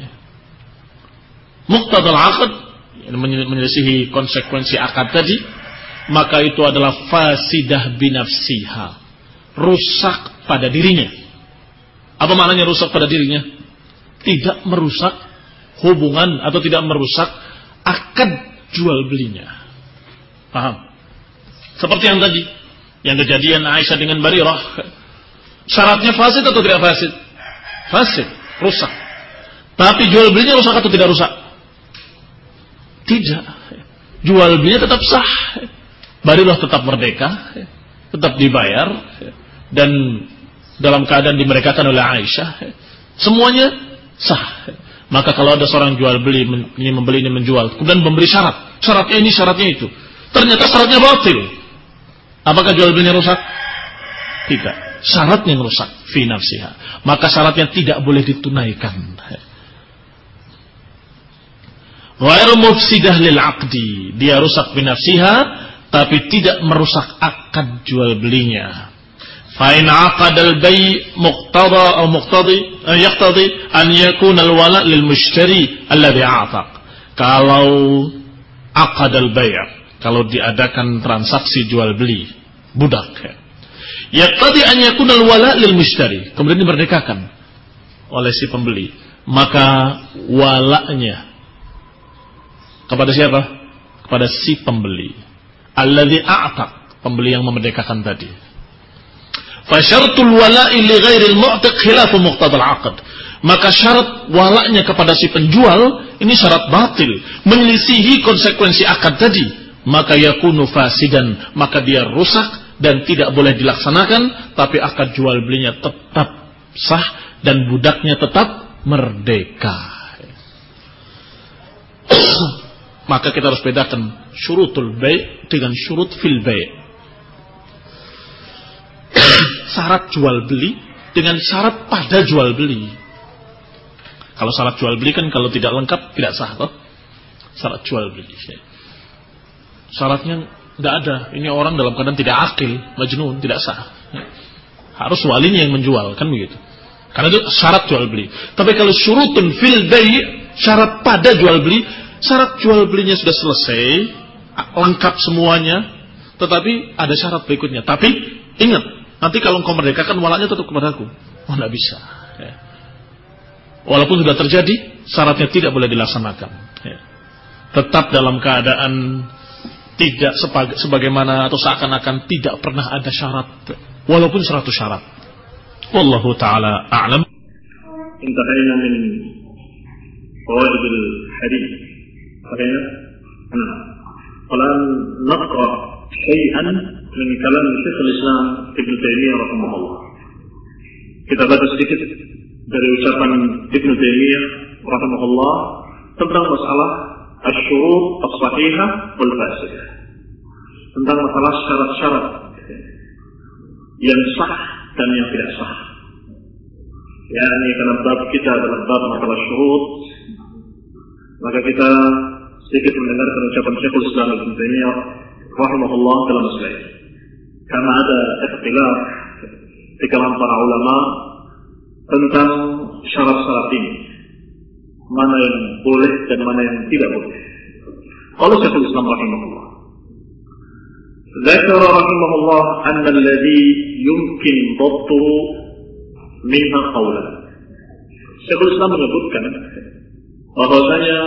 muqtadal aqd, menyelisihi konsekuensi akad tadi, maka itu adalah fasidah binafsiha, rusak pada dirinya. Apa maknanya rusak pada dirinya? Tidak merusak hubungan atau tidak merusak akad jual belinya. Paham? Seperti yang tadi, yang kejadian Aisyah dengan Barirah, syaratnya fasid atau tidak fasid? Fasid, rusak. Tapi jual belinya rusak atau tidak rusak? Tidak. Jual belinya tetap sah. Barirah tetap merdeka, tetap dibayar, dan dalam keadaan dimerdekakan oleh Aisyah, semuanya sah. Maka kalau ada seorang jual beli, ini membeli, ini menjual, kemudian memberi syarat, syaratnya ini, syaratnya itu, ternyata syaratnya batil, apakah jual belinya rusak? Tidak. Syaratnya yang rusak fi nafsiha, maka syaratnya tidak boleh ditunaikan. Ghairu mufsidah lil aqdi, dia rusak fi nafsiha tapi tidak merusak akad jual belinya. Fa in aqada al bay' muqtada aw muqtadi yaqtadi an yakuna al wala' lil mushtari alladhi a'taq. Kalau aqad al bay', kalau diadakan transaksi jual beli budak, yaqtadi an yakuna al wala' lil mushtari, kemudian dimerdekakan oleh si pembeli, maka walaknya kepada siapa? Kepada si pembeli. Alladhi a'taq, pembeli yang memerdekakan tadi. Fa syartul wala'i li ghairil mu'tiq khilafu muqtadal 'aqd. Maka syarat walaknya kepada si penjual ini syarat batil, menyelisihi konsekuensi akad tadi, maka yakunu fasidan, maka dia rusak dan tidak boleh dilaksanakan, tapi akad jual belinya tetap sah dan budaknya tetap merdeka. Maka kita harus bedakan syurutul bai' dengan syurut fil bai'. Syarat jual beli dengan syarat pada jual beli. Kalau syarat jual beli kan kalau tidak lengkap tidak sah, toh? Syarat jual beli. Syaratnya tidak ada. Ini orang dalam keadaan tidak akil, majnun, tidak sah. Harus walinya yang menjual, kan begitu. Karena itu syarat jual beli. Tapi kalau syurutun fil bai', syarat pada jual beli, syarat jual belinya sudah selesai, lengkap semuanya, tetapi ada syarat berikutnya. Tapi ingat, nanti kalau engkau merdekakan walaknya tetap kepadaku. Oh, tidak bisa. Ya. Walaupun sudah terjadi, syaratnya tidak boleh dilaksanakan. Ya. tetap dalam keadaan tidak sebagaimana atau seakan-akan tidak pernah ada syarat, walaupun seratus syarat. Wallahu ta'ala a'lam. Intahayna min fawaid al-hadith. Bagaimana? Nah, kalau naqra syai'an min kalam Syekh al-Islam Ibnu Taimiyah rahimahullah. Kita baca sedikit dari ucapan Ibnu Taimiyah rahimahullah tentang masalah asy-syurut as-sahihah wal fasidah. Tentang masalah syarat-syarat yang sah dan yang tidak sah. Ya, ini karena bab kita adalah bab masalah syurut, maka kita sedikit mendengarkan ucapan Syekhul Islam Ibnu Taimiyah rahimahullah dalam masalah ini. Karena ada ikhtilaf di kalangan para ulama tentang syarat-syarat ini, mana yang boleh dan mana yang tidak boleh. Qala Syekhul Islam rahimahullah, dzakara rahimahullah anna alladhi yumkin dhabtuhu minha qawlan. Syekhul Islam menyebutkan bahwasanya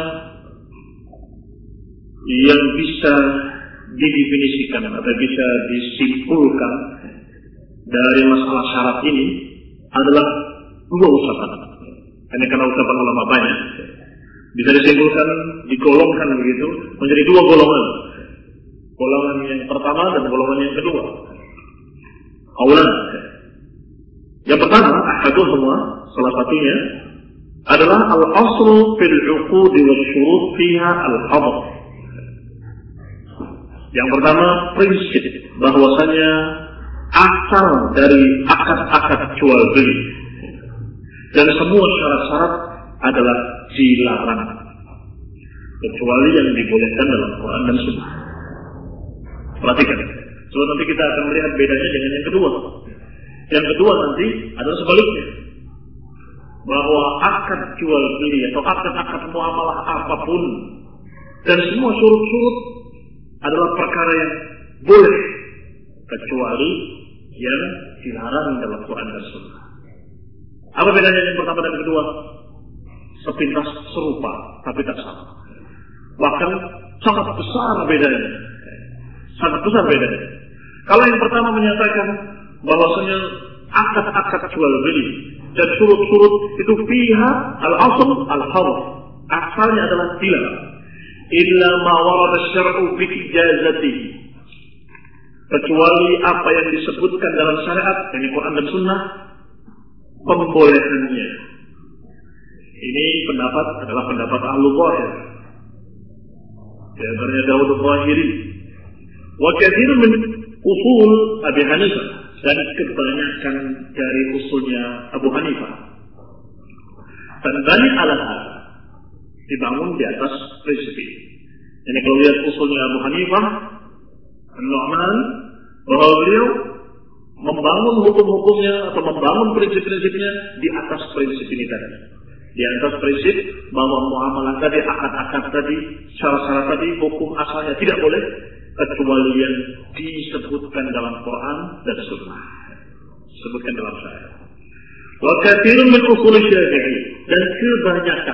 yang bisa didefinisikan atau bisa disimpulkan dari masalah syarat ini adalah dua ucapan. Hanya karena ucapan ulama banyak, bisa disimpulkan, digolongkan begitu menjadi dua golongan. Golongan yang pertama dan golongan yang kedua. Qaulan. Yang pertama, ahaduhuma, salah satunya adalah al-aslu fil 'uqud wa syurut fiha al-hadr. Yang pertama, prinsip bahwasanya asal dari akad-akad jual beli dan semua syarat-syarat adalah dilarang kecuali yang dibolehkan dalam Quran dan Sunnah. Perhatikan, sebab nanti kita akan melihat bedanya dengan yang kedua. Yang kedua nanti adalah sebaliknya, bahwa akad jual beli atau akad-akad muamalah apapun dan semua surut-surut adalah perkara yang boleh kecuali yang dilarang dalam Quran dan Sunnah. Apa bedanya yang pertama dan yang kedua? Sepintas serupa tapi tak sama. Bahkan sangat besar bedanya. Sangat besar bedanya. Kalau yang pertama menyatakan bahwasanya akad-akad jual beli dan surut-surut itu fiha al-asl al-hadr. Asalnya adalah dilarang. Illa ma warada syar'u bi ijazatihi. Kecuali apa yang disebutkan dalam syariat, yakni Quran dan Sunnah, pembolehannya. Ini pendapat adalah pendapat ahlu zahir. Di antaranya Daud al-Zahiri. Wa katsirun min usul Abi Hanifah, dan kebanyakan dari usulnya Abu Hanifah. Dan banyak alasan dibangun di atas prinsip ini. Jadi kalau lihat usulnya Abu Hanifah, An-Nu'man, bahwa beliau membangun hukum-hukumnya atau membangun prinsip-prinsipnya di atas prinsip ini tadi. Di atas prinsip bahwa muamalah tadi, akad-akad tadi, syarat-syarat tadi, hukum asalnya tidak boleh kecuali yang disebutkan dalam Quran dan Sunnah. Disebutkan dalam syariat. Wa katsirun min usul Syafi'i, dan kebanyakan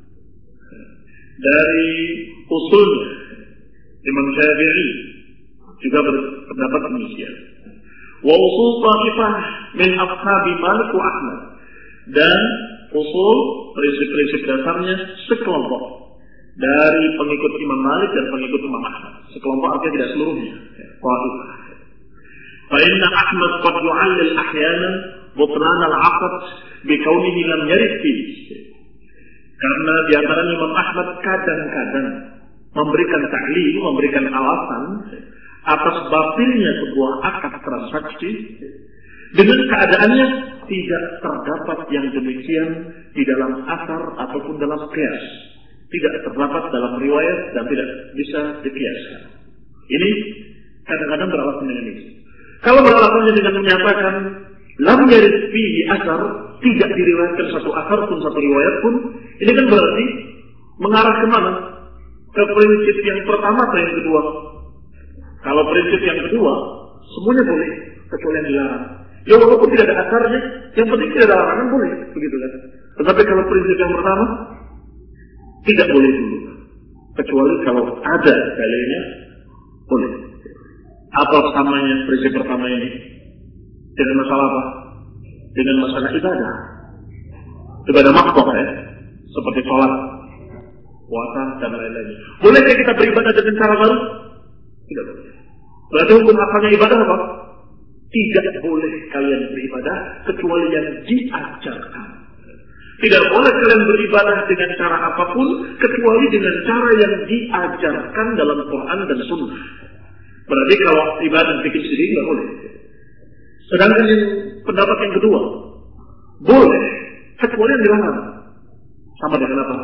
dari usulnya Imam Syafi'i juga berpendapat demikian. Wa usul Ta'ifah min ashabi Malik wa Ahmad, dan usul prinsip-prinsip dasarnya sekelompok dari pengikut Imam Malik dan pengikut Imam Ahmad. Sekelompok artinya tidak seluruhnya. Ta'ifah. Fa inna Ahmad qad yu'allil ahyanan butlan al-'aqd bi kaunihi lam yarid fihi. Karena di antara Imam Ahmad kadang-kadang memberikan taklil, memberikan alasan atas batilnya sebuah akad transaksi dengan keadaannya tidak terdapat yang demikian di dalam asar ataupun dalam qiyas. Tidak terdapat dalam riwayat dan tidak bisa dikiaskan. Ini kadang-kadang beralasan dengan ini. Kalau beralasannya dengan menyatakan lam yarid fihi asar, tidak diriwayatkan satu asar pun satu riwayat pun, ini kan berarti mengarah ke mana? Ke prinsip yang pertama atau yang kedua? Kalau prinsip yang kedua, semuanya boleh kecuali yang dilarang. Ya walaupun tidak ada asarnya, yang penting tidak ada larangan boleh, begitu kan? Tetapi kalau prinsip yang pertama, tidak boleh dulu. kecuali kalau ada dalilnya boleh. Apa samanya prinsip pertama ini? Dengan masalah apa? Dengan masalah ibadah. Ibadah makhluk ya, seperti sholat, puasa dan lain-lain. Bolehkah kita beribadah dengan cara baru? Tidak boleh. Berarti hukum asalnya ibadah apa? Tidak boleh kalian beribadah kecuali yang diajarkan. Tidak boleh kalian beribadah dengan cara apapun kecuali dengan cara yang diajarkan dalam Quran dan Sunnah. Berarti kalau ibadah bikin sendiri nggak boleh. Sedangkan yang pendapat yang kedua, boleh kecuali yang dilarang. Sama dengan apa?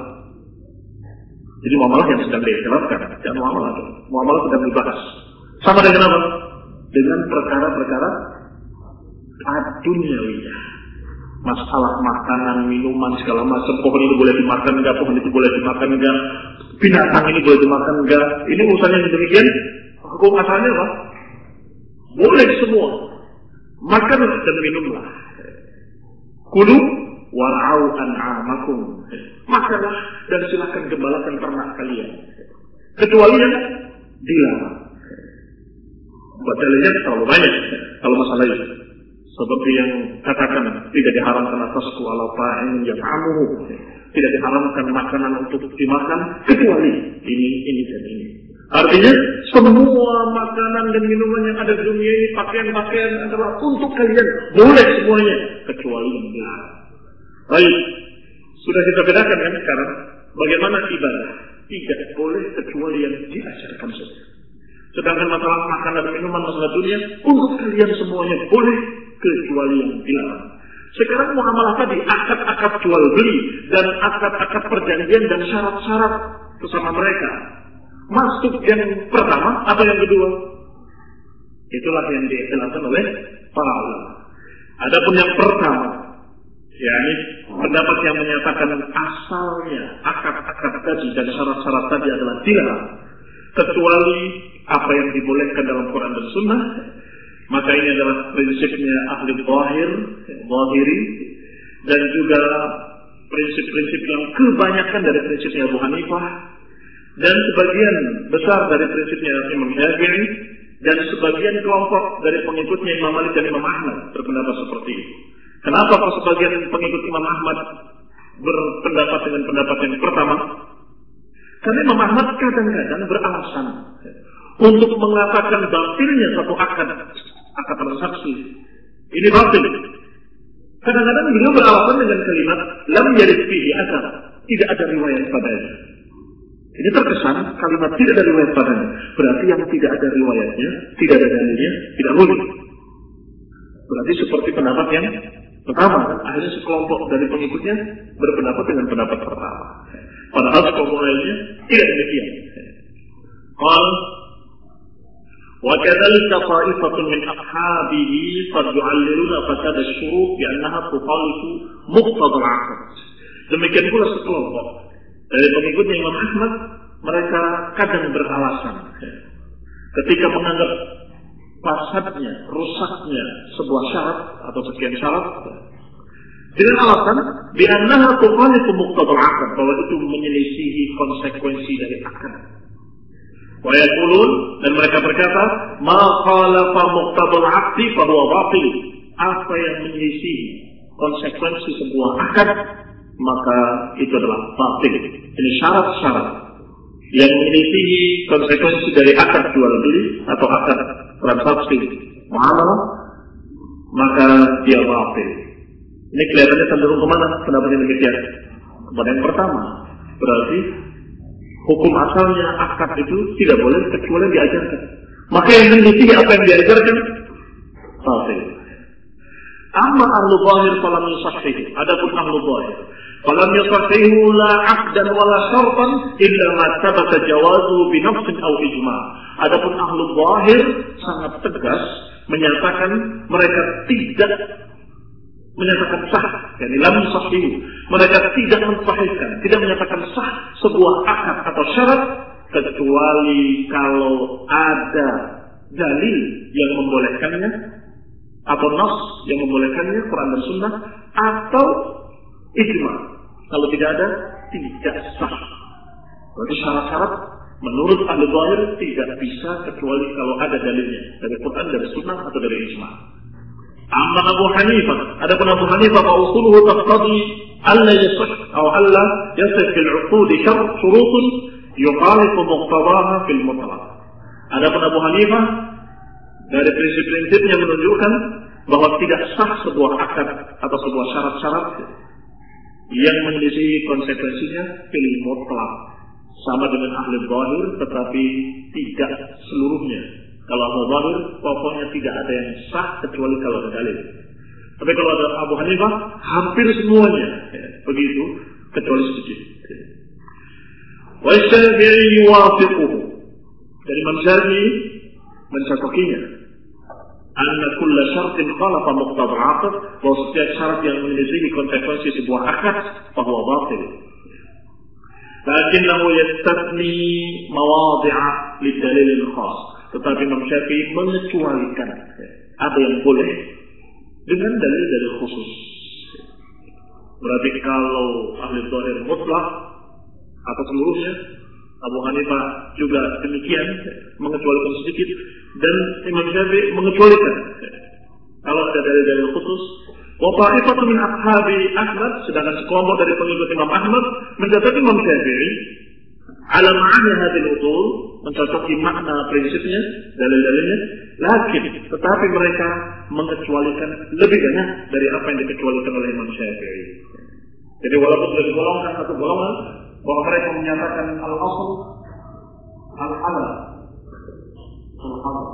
Jadi muamalah yang sedang dijelaskan, dan muamalah itu, muamalah sedang dibahas. Sama dengan apa? Dengan perkara-perkara ad-dunyawiyah. Masalah makanan, minuman, segala macam. Pohon itu boleh dimakan enggak, pohon itu boleh dimakan enggak, binatang ini boleh dimakan enggak. Ini urusannya yang demikian. Hukum asalnya apa? Boleh semua. Makanlah dan minumlah. Kulu war'au an'amakum. Makanlah dan silakan gembalakan ternak kalian. Kecuali yang dilarang. Dalilnya terlalu banyak kalau masalah itu. Seperti yang katakan tidak diharamkan atasku ala ta'in yang amuhu. Tidak diharamkan makanan untuk dimakan kecuali ini, ini dan ini. Artinya semua makanan dan minuman yang ada di dunia ini, pakaian-pakaian adalah untuk kalian. Boleh semuanya kecuali yang dilarang. Baik, sudah kita bedakan kan sekarang bagaimana ibadah tidak boleh kecuali yang diajarkan saja. Sedangkan masalah makanan dan minuman, masalah dunia untuk kalian semuanya boleh kecuali yang dilarang. Sekarang muamalah tadi akad-akad jual beli dan akad-akad perjanjian dan syarat-syarat bersama mereka. Masuk yang pertama atau yang kedua? Itulah yang dijelaskan oleh para ulama. Adapun yang pertama, yakni pendapat yang menyatakan asalnya akad-akad tadi dan syarat-syarat tadi adalah dilarang, kecuali apa yang dibolehkan dalam Quran dan Sunnah. Maka ini adalah prinsipnya ahli zahir, zahiri, dan juga prinsip-prinsip yang kebanyakan dari prinsipnya Abu Hanifah, dan sebagian besar dari prinsipnya Imam Syafi'i, dan sebagian kelompok dari pengikutnya Imam Malik dan Imam Ahmad berpendapat seperti itu. Kenapa kok sebagian pengikut Imam Ahmad berpendapat dengan pendapat yang pertama? Karena Imam Ahmad kadang-kadang beralasan untuk mengatakan batilnya satu akad, akad transaksi ini batil. Kadang-kadang beliau beralasan dengan kalimat lam yarid fihi athar, tidak ada riwayat padanya. Ini terkesan kalimat tidak ada riwayat padanya, berarti yang tidak ada riwayatnya, tidak ada dalilnya, tidak boleh. Berarti seperti pendapat yang pertama, kan? Akhirnya sekelompok dari pengikutnya berpendapat dengan pendapat pertama. Padahal sekelompok lainnya tidak demikian. Qal wa kadzalika ta'ifatun min ashabihi qad yu'alliluna fasad asy-syurut bi annaha tukhalifu muqtada al-'aqd. Demikian pula sekelompok dari pengikutnya Imam Ahmad, mereka kadang beralasan ketika menganggap fasadnya, rusaknya sebuah syarat atau sekian syarat dengan alasan bi annaha tukhalifu muqtada al-'aqd, bahwa itu menyelisihi konsekuensi dari akad. Wa yaqulun, dan mereka berkata, ma khalafa muqtada al-'aqd fa huwa batil. Apa yang menyelisihi konsekuensi sebuah akad, maka itu adalah batil. Ini syarat-syarat yang menyelisihi konsekuensi dari akad jual beli atau akad transaksi muamalah, maka dia batil. Ini kelihatannya cenderung kemana pendapatnya demikian? Kepada yang pertama. Berarti hukum asalnya akad itu tidak boleh kecuali diajarkan. Maka yang menyelisihi apa yang diajarkan batil. Amma ahlu zahir falam yusahhihu. Adapun ahlu zahir falam yusahhihu la 'aqdan wala syartan illa ma thabata jawazu bi nafsin aw ijma'. Adapun ahlu zahir sangat tegas menyatakan mereka tidak menyatakan sah, yakni lam yusahhihu. Mereka tidak mensahihkan, tidak menyatakan sah sebuah akad atau syarat kecuali kalau ada dalil yang membolehkannya, atau nas yang membolehkannya, Quran dan Sunnah, atau ijma. Kalau tidak ada, tidak sah. Berarti syarat-syarat menurut ahli zahir tidak bisa kecuali kalau ada dalilnya dari Quran, dari Sunnah atau dari ijma. Amma Abu Hanifah, adapun Abu Hanifah fa usuluhu taqtadi alla yasih atau alla yasih fil 'uqud syurutun yukhalifu muqtadaha fil mutlaq. Adapun Abu Hanifah dari prinsip-prinsipnya menunjukkan bahwa tidak sah sebuah akad atau sebuah syarat-syarat yang menyelisihi konsekuensinya fil mutlaq, sama dengan ahli zahir tetapi tidak seluruhnya. Kalau ahli zahir pokoknya tidak ada yang sah kecuali kalau ada dalil. Tapi kalau ada Abu Hanifah hampir semuanya ya, begitu kecuali sedikit. Wa Syafi'i yuwafiquhu. Dari Imam Syafi'i mencocokinya. Anna kulla syartin khalafa muqtada al-'aqd, bahwa setiap syarat yang menyelisihi konsekuensi sebuah akad bahwa batil. Lakinnahu yastathni mawadhi'a lidalil khas. Tetapi Imam Syafi'i mengecualikan ada yang boleh dengan dalil-dalil khusus. Berarti kalau ahli zahir mutlak atau seluruhnya, Abu Hanifah juga demikian mengecualikan sedikit, dan Imam Syafi'i mengecualikan kalau ada dalil-dalil khusus. Wa ta'ifatu min ashabi Ahmad, sedangkan sekelompok dari pengikut Imam Ahmad mencatat Imam Syafi'i ala ma'ani hadhil usul, mencocoki makna prinsipnya, dalil-dalilnya, lakin tetapi mereka mengecualikan lebih banyak dari apa yang dikecualikan oleh Imam Syafi'i. Jadi walaupun sudah digolongkan satu golongan bahwa mereka menyatakan al-asl al-halal al-halal,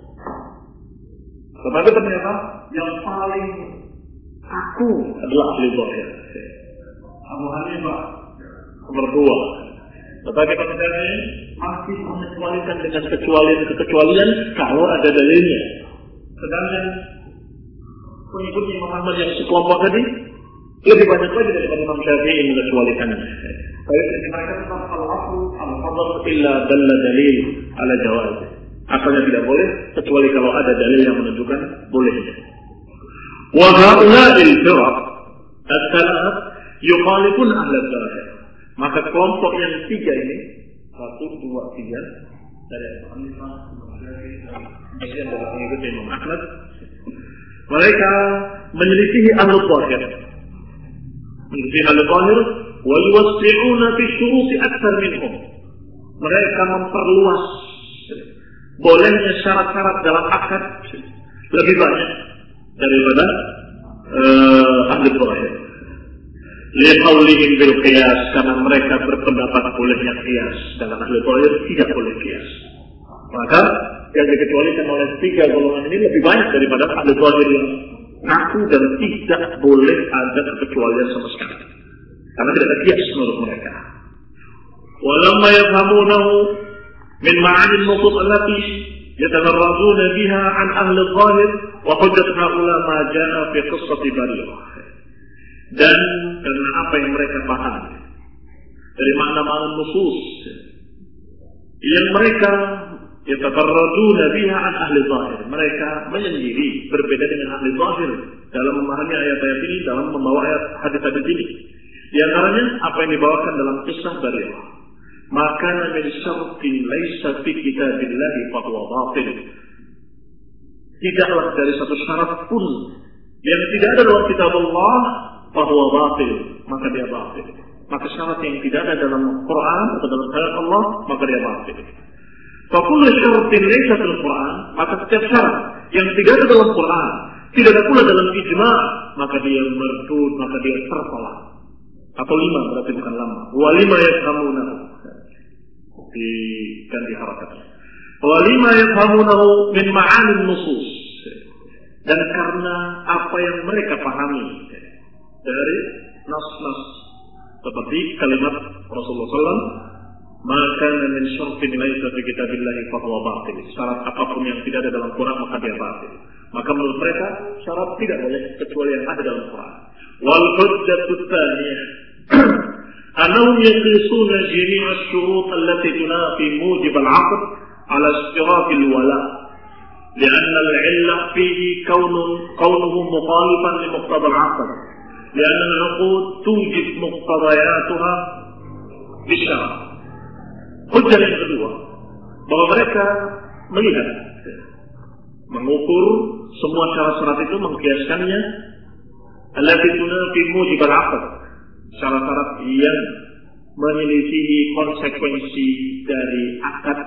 tetapi ternyata yang paling aku adalah ahli zahir, Abu Hanifah nomor dua. Tetapi Imam Syafi'i masih mengecualikan dengan kecualian-kecualian kalau ada dalilnya. Sedangkan pengikutnya Imam Ahmad yang sekelompok tadi lebih banyak lagi daripada Imam Syafi'i mengecualikannya. Tapi mereka tetap al-asl al-fadl illa dalla dalil ala jawaz. Asalnya tidak boleh kecuali kalau ada dalil yang menunjukkan bolehnya. Wa ha'ula'il firaq as-salat yukhalifun ahla zahir. Maka kelompok yang tiga ini, satu, dua, tiga, dari Abu Hanifah, kemudian dari pengikut Imam Ahmad, mereka menyelisihi ahlu zahir, menyelisihi ahlu zahir, wa yuwassi'una fi syuruti aktsar minhum. Mereka memperluas bolehnya syarat-syarat dalam akad lebih banyak daripada uh, ahli zahir. Liqaulihim bil qiyas, karena mereka berpendapat bolehnya qiyas, sedangkan ahli zahir tidak boleh qiyas. Maka yang dikecualikan oleh tiga golongan ini lebih banyak daripada ahli zahir yang ngaku dan tidak boleh ada kekecualian sama sekali, karena tidak ada qiyas menurut mereka. Walamma yafhamunahu min ma'ani an-nusus allati yatadarrajuna biha an ahli zahir wa hujjat haula ma jaa fi qissati Bariyah. Dan karena apa yang mereka pahami dari makna-makna nusus yang mereka yatafarraduna biha an ahli zahir, mereka menyendiri berbeda dengan ahli zahir dalam memahami ayat-ayat ini, dalam membawa ayat hadis-hadis ini. Di antaranya apa yang dibawakan dalam kisah Bariyah, maka min syartin laisa fi kitabillahi fa huwa batil. Tidaklah dari satu syarat pun yang tidak ada dalam kitab Allah bahwa batil, maka dia batil. Maka syarat yang tidak ada dalam Quran atau dalam ayat Allah, maka dia batil. Fa kullu syartin laysa fil Quran, maka setiap syarat yang tidak ada dalam Quran, tidak ada pula dalam ijma', maka dia mardud, maka dia tertolak. Atau lima, berarti bukan lama. Wa lima yafhamunahu, diganti harakatnya. Wa lima yafhamunahu min ma'ani nusus, dan karena apa yang mereka pahami dari nas-nas, seperti kalimat Rasulullah sallallahu alaihi wasallam, maka min syartin laisa fi kitabillahi fa huwa batil. Syarat apapun yang tidak ada dalam Quran maka dia batil. Maka menurut mereka syarat tidak boleh kecuali yang ada dalam Quran. Wal hujjatu tsaniyah annahum yaqisuna jami' asy-syurut allati tunafi mujib al-'aqd ala ishtirak al-wala'. لأن العلة فيه كون كونه مخالفا لمقتضى العقد، لأن العقود توجب مقتضياتها بالشرع. Hujjah yang kedua, bahwa mereka melihat, mengukur semua syarat-syarat itu, mengkiaskannya allati tunafi mujibal aqd, syarat-syarat yang menyelisihi konsekuensi dari akad.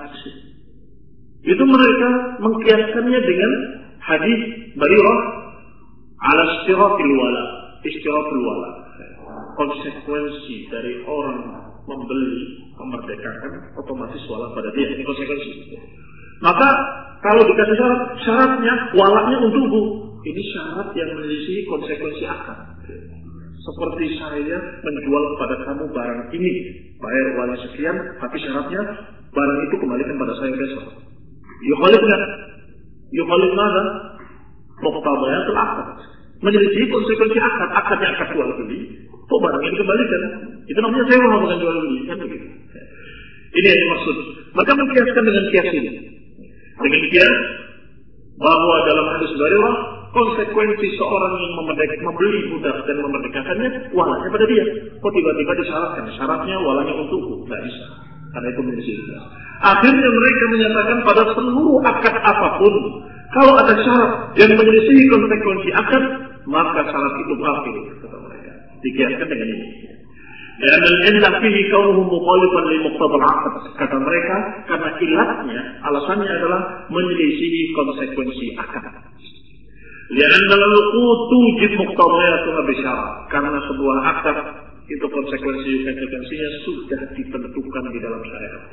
Itu mereka mengkiaskannya dengan hadis Barirah ala istiratil wala, istiratul wala, konsekuensi dari orang membeli, memerdekakan, otomatis wala pada dia. Ini konsekuensi. Maka kalau dikasih syarat, syaratnya walaknya untukku, ini syarat yang menyelisihi konsekuensi akad. Seperti saya menjual kepada kamu barang ini, bayar uangnya sekian, tapi syaratnya barang itu kembalikan pada saya besok. Yukhalif nggak? Yukhalif nada? Muqtadayatul akad, menyelisihi konsekuensi akad. Akadnya akad jual beli, kok barangnya dikembalikan? Itu namanya sewa, bukan jual beli, kan begitu. Ini yang dimaksud. Maka mengkiaskan dengan kias ini. Dengan kias bahwa dalam hadis Barirah, konsekuensi seorang yang memerdek, membeli budak dan memerdekakannya, walanya pada dia. Kok tiba-tiba disyaratkan? Syaratnya walanya untukku. Tidak bisa. Karena itu menjadi kias. Akhirnya mereka menyatakan pada seluruh akad apapun, kalau ada syarat yang menyelisihi konsekuensi akad, maka syarat itu batil, kata mereka. Dikiaskan dengan ini. Dan al-illah fihi kaunuhum mukhalifan li muqtadal aqd, kata mereka, karena ilatnya, alasannya adalah menyelisihi konsekuensi akad. Li'anna al-uqud tujib muqtadayatuha bisyara, karena sebuah akad itu konsekuensi-konsekuensinya sudah ditentukan di dalam syariat.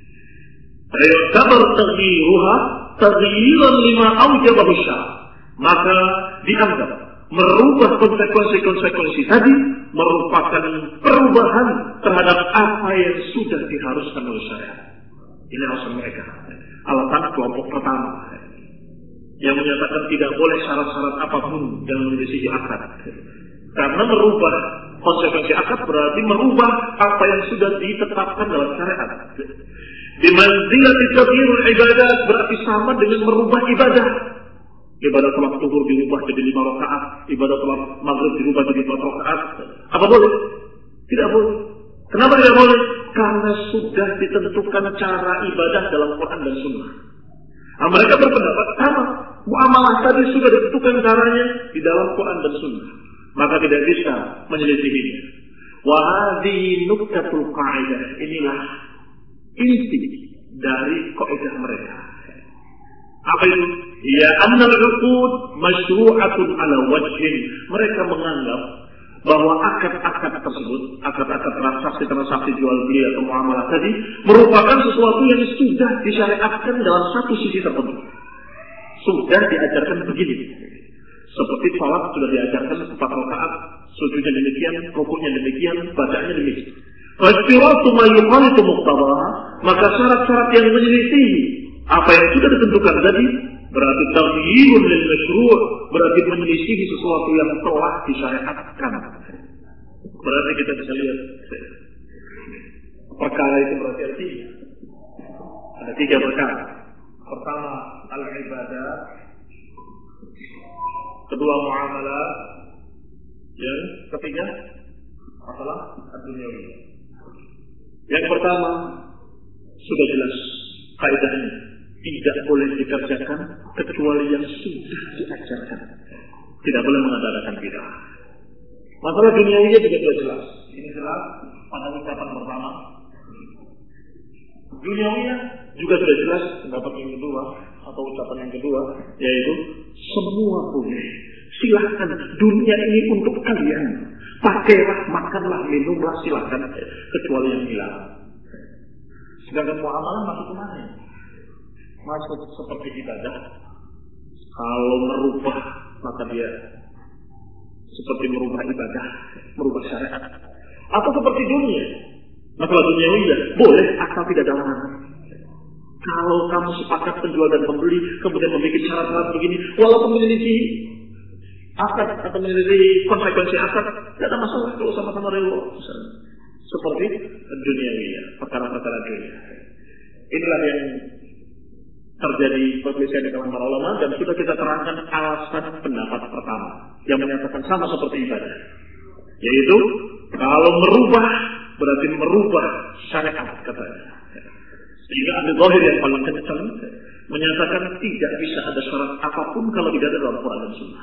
Ayatabar taghyiruha taghyiran lima aujabahu syara, maka dianggap merubah konsekuensi-konsekuensi tadi merupakan perubahan terhadap apa yang sudah diharuskan oleh syariat. Ini alasan mereka. Alasan kelompok pertama yang menyatakan tidak boleh syarat-syarat apapun yang menyelisihi akad. Karena merubah konsekuensi akad berarti merubah apa yang sudah ditetapkan dalam syariat. Di manzilati taghyirul ibadat berarti sama dengan merubah ibadah. Ibadah salat zuhur dirubah jadi lima rakaat, ibadah salat maghrib dirubah jadi empat rakaat. Apa boleh? Tidak boleh. Kenapa tidak boleh? Karena sudah ditentukan cara ibadah dalam Quran dan Sunnah. Nah, mereka berpendapat sama. Muamalah tadi sudah ditentukan caranya di dalam Quran dan Sunnah. Maka tidak bisa menyelisihinya. Wa hadhihi nuktatul qa'idah. Inilah inti dari kaidah mereka. Apa itu? Ya annal uqud masyru'atun ala wajhin. Mereka menganggap bahwa akad-akad tersebut, akad-akad transaksi-transaksi jual beli atau muamalah tadi merupakan sesuatu yang sudah disyariatkan dalam satu sisi tertentu. Sudah diajarkan begini. Seperti salat sudah diajarkan empat rakaat, sujudnya demikian, rukuknya demikian, bacaannya demikian. Fastiratu ma yukhalifu muqtadaha, maka syarat-syarat yang menyelisihi apa yang sudah ditentukan tadi berarti taghyirun lil masyru', berarti menyelisihi sesuatu yang telah disyariatkan. Berarti kita bisa lihat perkara itu berarti ada tiga. Ada tiga perkara. Pertama al-ibadah, kedua muamalah, yang ketiga masalah ad-dunyawiyah. Yang pertama sudah jelas kaidahnya, tidak boleh dikerjakan kecuali yang sudah diajarkan. Tidak boleh mengadakan bid'ah. Masalah duniawiyah juga sudah jelas. Ini jelas pada ucapan pertama. Duniawiyah juga sudah jelas pendapat yang kedua atau ucapan yang kedua, yaitu semua boleh. Silahkan, dunia ini untuk kalian. Pakailah, makanlah, minumlah, silahkan, kecuali yang dilarang. Sedangkan muamalah masuk kemana? Masuk seperti ibadah. Kalau merubah, maka dia seperti merubah ibadah, merubah syariat. Atau seperti dunia. Masalah duniawiyah boleh asal tidak ada larangan. Kalau kamu sepakat penjual dan pembeli, kemudian membuat syarat-syarat begini, walaupun memiliki akad atau memiliki konsekuensi akad, tidak ada masalah kalau sama-sama rela. Seperti duniawiyah, perkara-perkara dunia. Inilah yang terjadi perselisihan di kalangan para ulama, dan sudah kita terangkan alasan pendapat pertama yang menyatakan sama seperti ibadah, yaitu kalau merubah berarti merubah syariat katanya. Sehingga ahli zahir yang paling kencang menyatakan tidak bisa ada syarat apapun kalau tidak ada dalam Quran dan Sunnah.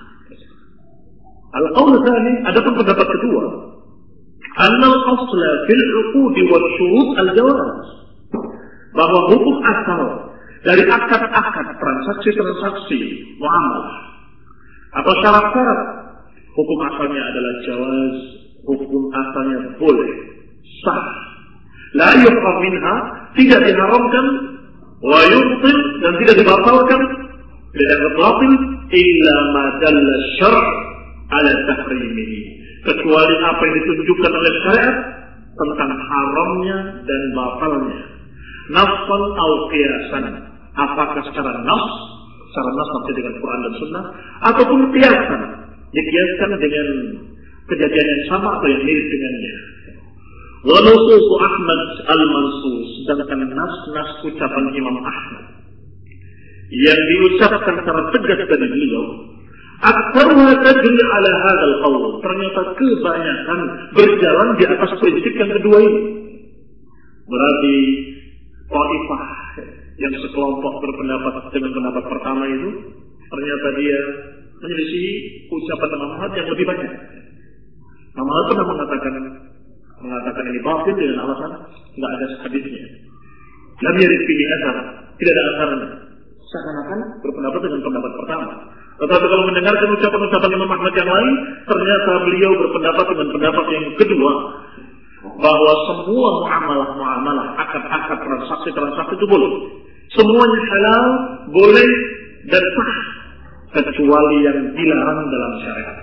Al-qaul tsani, adapun pendapat kedua, annal asla fil 'uqud wal syurut al-jawaz. Bahwa hukum asal dari akad-akad, transaksi-transaksi muamalah atau syarat-syarat, hukum asalnya adalah jawaz, hukum asalnya boleh, sah. La yuhram minha, tidak diharamkan, wa yubtil, dan tidak dibatalkan, tidak batil, illa ma dalla syar' ala tahrimihi, kecuali apa yang ditunjukkan oleh syariat tentang haramnya dan batalnya, nafsan atau qiyasan, apakah secara nafs, secara nafs maksudnya dengan Quran dan Sunnah, ataupun qiyasan, dikiaskan dengan kejadian yang sama atau yang mirip dengannya. Wa nusus Ahmad al-Mansus, sedangkan nas-nas ucapan Imam Ahmad yang diucapkan secara tegas dari beliau, aktsaruha tadullu ala hadzal qaul, ternyata kebanyakan berjalan di atas prinsip yang kedua ini. Berarti Taifah yang sekelompok berpendapat dengan pendapat pertama itu, ternyata dia menyelisih ucapan Imam Ahmad yang lebih banyak. Imam Ahmad pernah mengatakan mengatakan ini batil dengan alasan tidak ada hadisnya. Lam yarid fihi athar, tidak ada asarnya. Seakan-akan berpendapat dengan pendapat pertama. Tetapi kalau mendengarkan ucapan-ucapan Imam Ahmad yang lain, ternyata beliau berpendapat dengan pendapat yang kedua, bahwa semua muamalah-muamalah, akad-akad, transaksi-transaksi itu boleh. Semuanya halal, boleh dan sah, kecuali yang dilarang dalam syariat.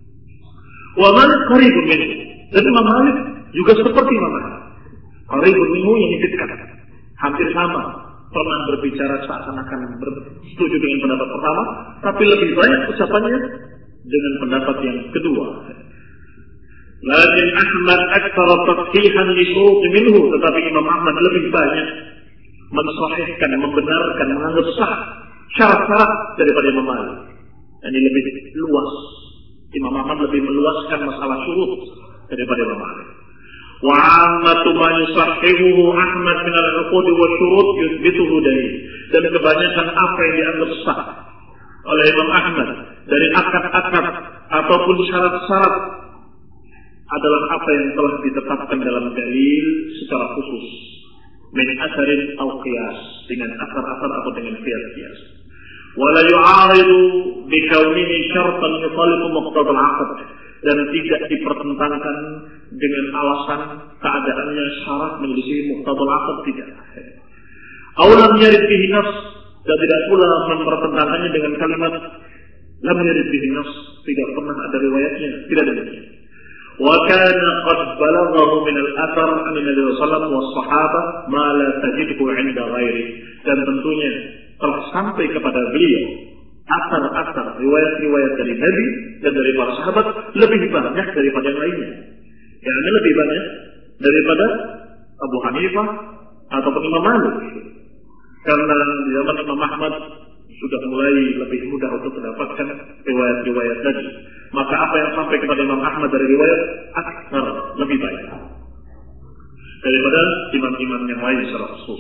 Wa man qaribun minhu, dan Imam Malik juga seperti Imam Ahmad. Qaribun minhu yang dekat, hampir sama, pernah berbicara seakan-akan bersetuju dengan pendapat pertama, tapi lebih banyak ucapannya dengan pendapat yang kedua. Lakin Ahmad aktsara tashihan li syurut minhu, tetapi Imam Ahmad lebih banyak mensahihkan, membenarkan, menganggap sah syarat-syarat daripada Imam Malik. Ini lebih luas. Imam Ahmad lebih meluaskan masalah syurut daripada Imam Malik. Wa ammatu ma yusahhihuhu Ahmad min al-uqud wa syurut yuthbituhu dalil. Dan kebanyakan apa yang dianggap sah oleh Imam Ahmad dari akad-akad ataupun syarat-syarat adalah apa yang telah ditetapkan dalam dalil secara khusus, min asarin atau qiyas, dengan asar-asar atau dengan qiyas-qiyas. Wala yu'aridu bi kaunihi syartan yukhalifu muqtada al-'aqd, dan tidak dipertentangkan dengan alasan keadaannya syarat menyelisih muqtada al-'aqd, tidak. Aw lam yarid bihi nafs, dan tidak pula mempertentangkannya dengan kalimat lam yarid bihi nafs, tidak pernah ada riwayatnya, tidak demikian. Wa kana qad balaghahu min al-athar an Nabi sallallahu alaihi wasallam was sahabah ma la tajidhu 'inda ghairi, dan tentunya telah sampai kepada beliau asar-asar, riwayat-riwayat dari Nabi dan dari para sahabat lebih banyak daripada yang lainnya. Yang ini lebih banyak daripada Abu Hanifah ataupun Imam Malik, karena di zaman Imam Ahmad sudah mulai lebih mudah untuk mendapatkan riwayat-riwayat tadi. Maka apa yang sampai kepada Imam Ahmad dari riwayat aksar, lebih banyak daripada imam-imam yang lain secara khusus.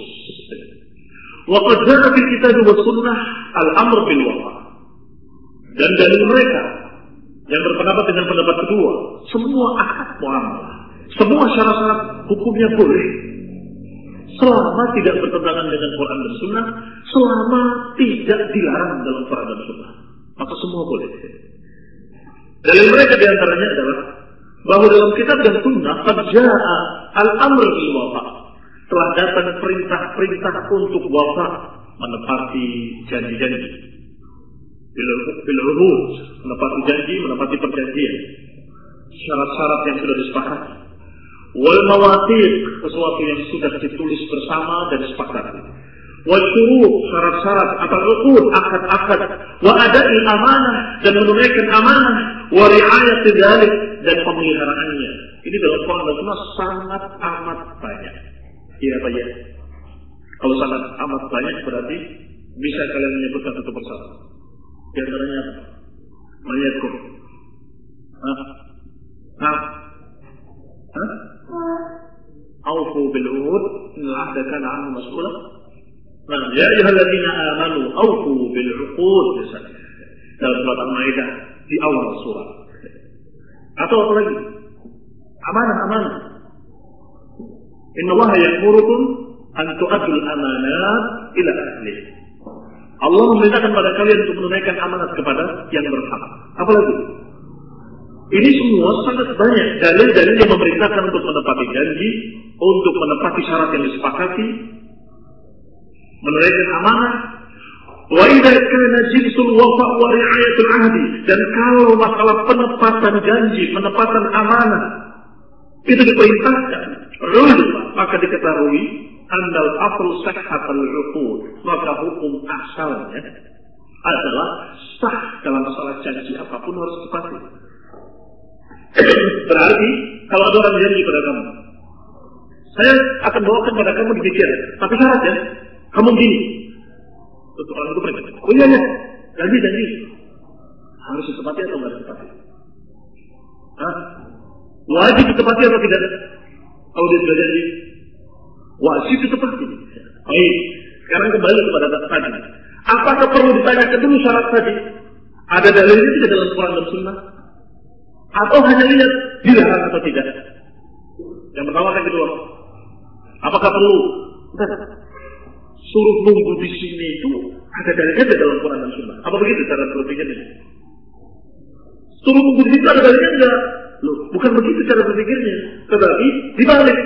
Wa qad jaa fil kitab wa sunnah al-amr bil wafa. Dan dari mereka yang berpendapat dengan pendapat kedua, semua akad muamalah, semua syarat-syarat hukumnya boleh, selama tidak bertentangan dengan Quran dan Sunnah, selama tidak dilarang dalam Quran dan Sunnah, maka semua boleh. Dalil mereka diantaranya adalah bahwa dalam kitab dan Sunnah qad jaa al-amr bil wafa, telah datang perintah-perintah untuk wafa, menepati janji-janji, bil uhud, menepati janji, menepati perjanjian, syarat-syarat yang sudah disepakati, wal mawathiq, sesuatu yang sudah ditulis bersama dan disepakati, wa syurut, syarat-syarat atau uqud, akad-akad, wa ada'il amanah, dan menunaikan amanah, wa ri'ayat dzalik, dan pemeliharaannya. Ini dalam Quran dan Sunnah sangat amat banyak. Iya Pak ya. Kalau sangat amat banyak berarti bisa kalian menyebutkan satu persatu. Di antaranya apa? Mayatkum. Hah? Hah? Hah? Aufu bil uhud Innal 'ahda kana 'anhu mas'ula. Nah, ya ayyuhalladzina amanu awfu bil 'uqud misalnya. Dalam surat Al-Maidah di awal surat. Atau apa lagi? Amanah-amanah. Innallaha ya'murukum an tu'addul amanat ila ahliha. Allah memerintahkan pada kalian untuk menunaikan amanat kepada yang berhak. Apa lagi? Ini semua sangat banyak dalil-dalil yang memerintahkan untuk menepati janji, untuk menepati syarat yang disepakati, menunaikan amanah. Wa idza kana jinsul wafa' wa ri'ayatul 'ahdi, dan kalau masalah penepatan janji, penepatan amanah itu diperintahkan, maka diketahui andal asal sahhatul 'uqud, maka hukum asalnya adalah sah dalam masalah janji apapun harus ditepati. Berarti kalau ada orang janji pada kamu, saya akan bawakan pada kamu demikian, tapi syaratnya kamu gini. Untuk orang itu pergi. Oh iya ya, janji janji harus ditepati atau nggak ditepati? Hah? Wajib ditepati atau tidak? Kalau dia sudah janji, wajib ditepati. Baik, sekarang kembali kepada tadi. Apakah perlu ditanyakan dulu syarat tadi? Ada dalilnya tidak dalam Quran dan Sunnah? Atau hanya lihat dilarang atau tidak? Yang pertama yang kedua, apakah perlu? Bentar, suruh nunggu di sini itu ada dalilnya tidak dalam Quran dan Sunnah? Apa begitu cara berpikirnya? Suruh nunggu di situ ada dalilnya enggak? Loh, bukan begitu cara berpikirnya. Tetapi dibalik.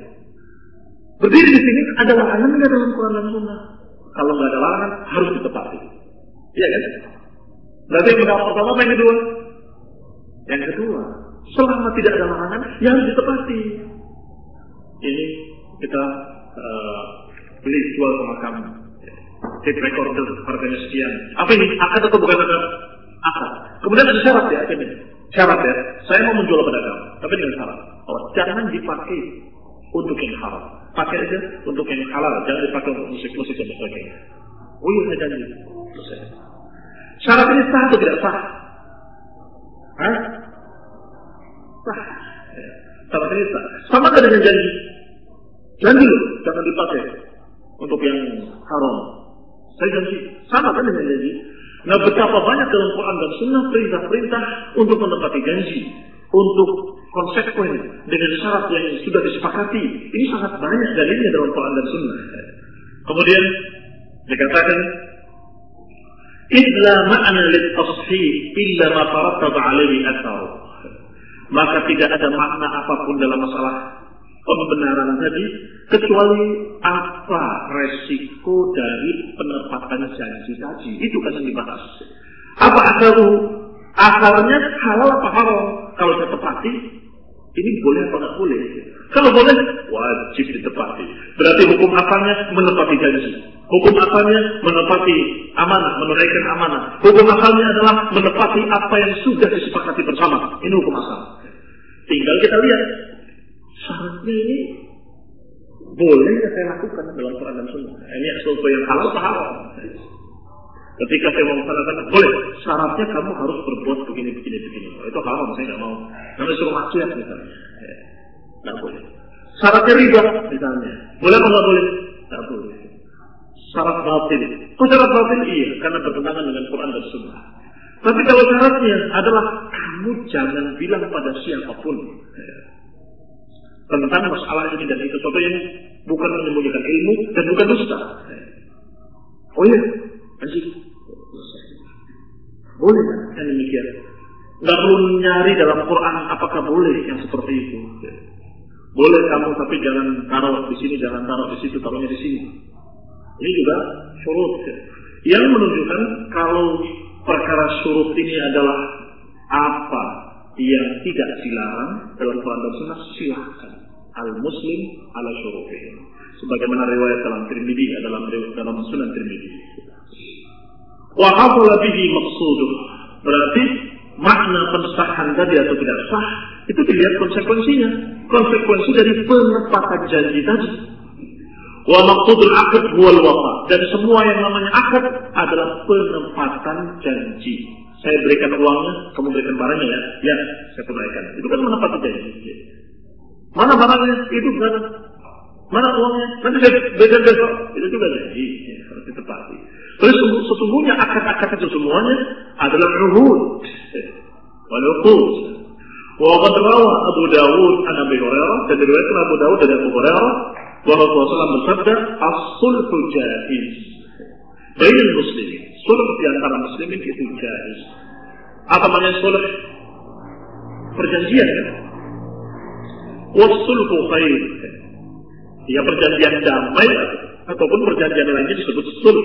Berdiri di sini ada larangan enggak dalam Quran dan Sunnah? Kalau nggak ada larangan harus ditepati. Iya kan? Berarti yang pertama apa yang kedua? Yang kedua, selama tidak ada larangan, ya harus ditepati. Ini kita uh, beli jual sama kamu. Tape recorder harganya sekian. Apa ini? Akad atau bukan akad? Akad. Kemudian ada syarat ya akhirnya. Syarat ya. Saya mau menjual pada kamu, tapi dengan syarat. Oh, jangan dipakai untuk yang haram. Pakai aja untuk yang halal. Jangan dipakai untuk musik-musik dan sebagainya. Oh iya, saya janji. Selesai. Syarat ini sah atau tidak sah? Hah? Sah. Syarat ini sah. Sama kan dengan janji. Janji loh, jangan dipakai untuk yang haram. Saya janji. Sama kan dengan janji. Nah, betapa banyak dalam Quran dan Sunnah perintah-perintah untuk menepati janji, untuk konsekuen dengan syarat yang sudah disepakati. Ini sangat banyak dalilnya dalam Quran dan Sunnah. Kemudian dikatakan, "Idla ma'ana lit-tashih illa ma tarattaba 'alaihi athar." Maka tidak ada makna apapun dalam masalah pembenaran tadi kecuali apa resiko dari penepatan janji tadi. Itu kan yang dibahas. Apa akaru? Akarnya halal apa haram? Kalau saya tepati, ini boleh atau tidak boleh? Kalau boleh, wajib ditepati. Berarti hukum asalnya menepati janji. Hukum asalnya menepati amanah, menunaikan amanah. Hukum asalnya adalah menepati apa yang sudah disepakati bersama. Ini hukum asal. Tinggal kita lihat syaratnya ini boleh yang saya lakukan dalam Quran dan Sunnah. Ini sesuatu yang halal atau haram? Ketika saya mau melakukan, boleh. Syaratnya kamu harus berbuat begini, begini, begini. Oh, itu haram, saya nggak mau. Namanya suruh maksiat misalnya. Nggak boleh. Syaratnya riba misalnya. Boleh atau nggak boleh? Nggak boleh. Syarat batil. Oh, syarat batil iya, karena bertentangan dengan Quran dan Sunnah. Tapi kalau syaratnya adalah kamu jangan bilang pada siapapun tentang masalah ini dan itu, sesuatu yang bukan menyembunyikan ilmu dan bukan dusta. Oh iya, anjing. Boleh kan yang demikian? Nggak perlu nyari dalam Quran apakah boleh yang seperti itu. Boleh kamu, tapi jangan taruh di sini, jangan taruh di situ, taruhnya di sini. Ini juga syurut yang menunjukkan kalau perkara syurut ini adalah apa yang tidak dilarang dalam Quran dan Sunnah, silahkan. Al-Muslim ala syurutihim. Sebagaimana riwayat dalam Tirmidzi, dalam dalam Sunan Tirmidzi. Wa hafala bihi maqsuduh. Berarti makna pensahan tadi atau tidak sah itu dilihat konsekuensinya. Konsekuensi dari penepatan janji tadi. Wa maqsudul aqd huwal wafa. Dan semua yang namanya akad adalah penepatan janji. Saya berikan uangnya, kamu berikan barangnya ya. Ya, saya tunaikan. Itu kan menepati janji. Mana barangnya? Itu kan. Mana uangnya? Nanti saya beda besok. Itu juga janji, ya, harus ditepati. Terus sesungguhnya akad-akad itu semuanya adalah uhud. Wal-uqud. Wa qad rawa Abu Dawud an Abi Hurairah, dan diriwayatkan Abu Dawud dari Abu Hurairah bahwa Rasulullah bersabda, as-sulhu jaiz. Bainal muslimin, sulh di antara muslimin itu jaiz. Apa maknanya sulh? Perjanjian kan? Was-sulhu khair. Ya, perjanjian damai ataupun perjanjian lainnya disebut sulh.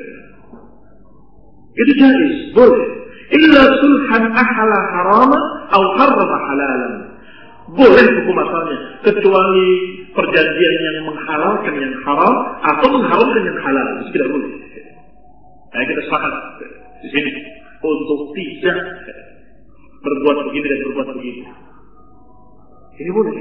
Itu jaiz, boleh. Illa sulhan ahala harama atau harrama halalan. Boleh hukum asalnya, kecuali perjanjian yang menghalalkan yang haram atau mengharamkan yang halal. Itu tidak boleh. Nah, kita sepakat di sini untuk tidak berbuat begini dan berbuat begini. Ini boleh.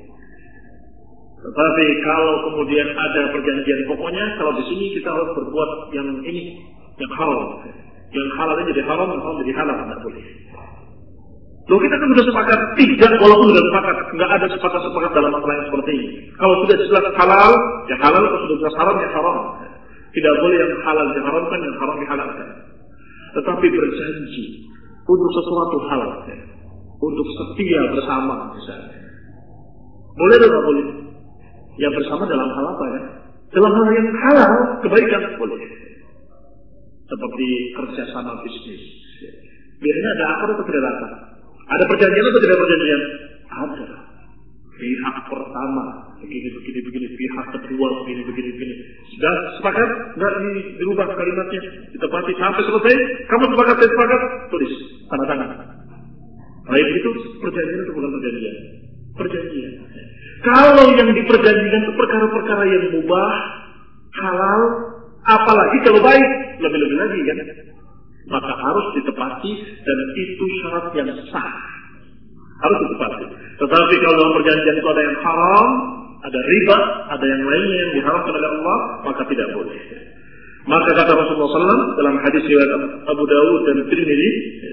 Tetapi kalau kemudian ada perjanjian, pokoknya kalau di sini kita harus berbuat yang ini, yang haram, yang halalnya jadi haram, yang haram jadi halal, tidak boleh. Loh, kita kan sudah sepakat tidak, walaupun sudah sepakat, nggak ada sepakat-sepakat dalam masalah yang seperti ini. Kalau sudah jelas halal, ya halal. Kalau sudah jelas haram, ya haram. Tidak boleh yang halal diharamkan, yang haram dihalalkan. Tetapi berjanji untuk sesuatu hal, ya, untuk setia bersama misalnya, boleh atau tidak boleh? Ya, bersama dalam hal apa ya? Dalam hal yang halal, kebaikan boleh. Seperti kerjasama bisnis. Biasanya ada akad atau tidak ada akad? Ada perjanjian atau tidak perjanjian? Ada. Pihak pertama begini begini begini, pihak kedua begini begini begini. Sudah sepakat? Enggak dirubah kalimatnya, ditepati sampai selesai. Kamu sepakat, saya sepakat, tulis tanda tangan. Baik, itu perjanjian atau bukan perjanjian? Perjanjian. Kalau yang diperjanjikan itu perkara-perkara yang mubah, halal, apalagi kalau baik, lebih-lebih lagi kan, maka harus ditepati, dan itu syarat yang sah, harus ditepati. Tetapi kalau dalam perjanjian itu ada yang haram, ada riba, ada yang lainnya yang diharamkan oleh Allah, maka tidak boleh. Maka kata Rasulullah shallallahu alaihi wasallam dalam hadis riwayat Abu Dawud dan Tirmidzi,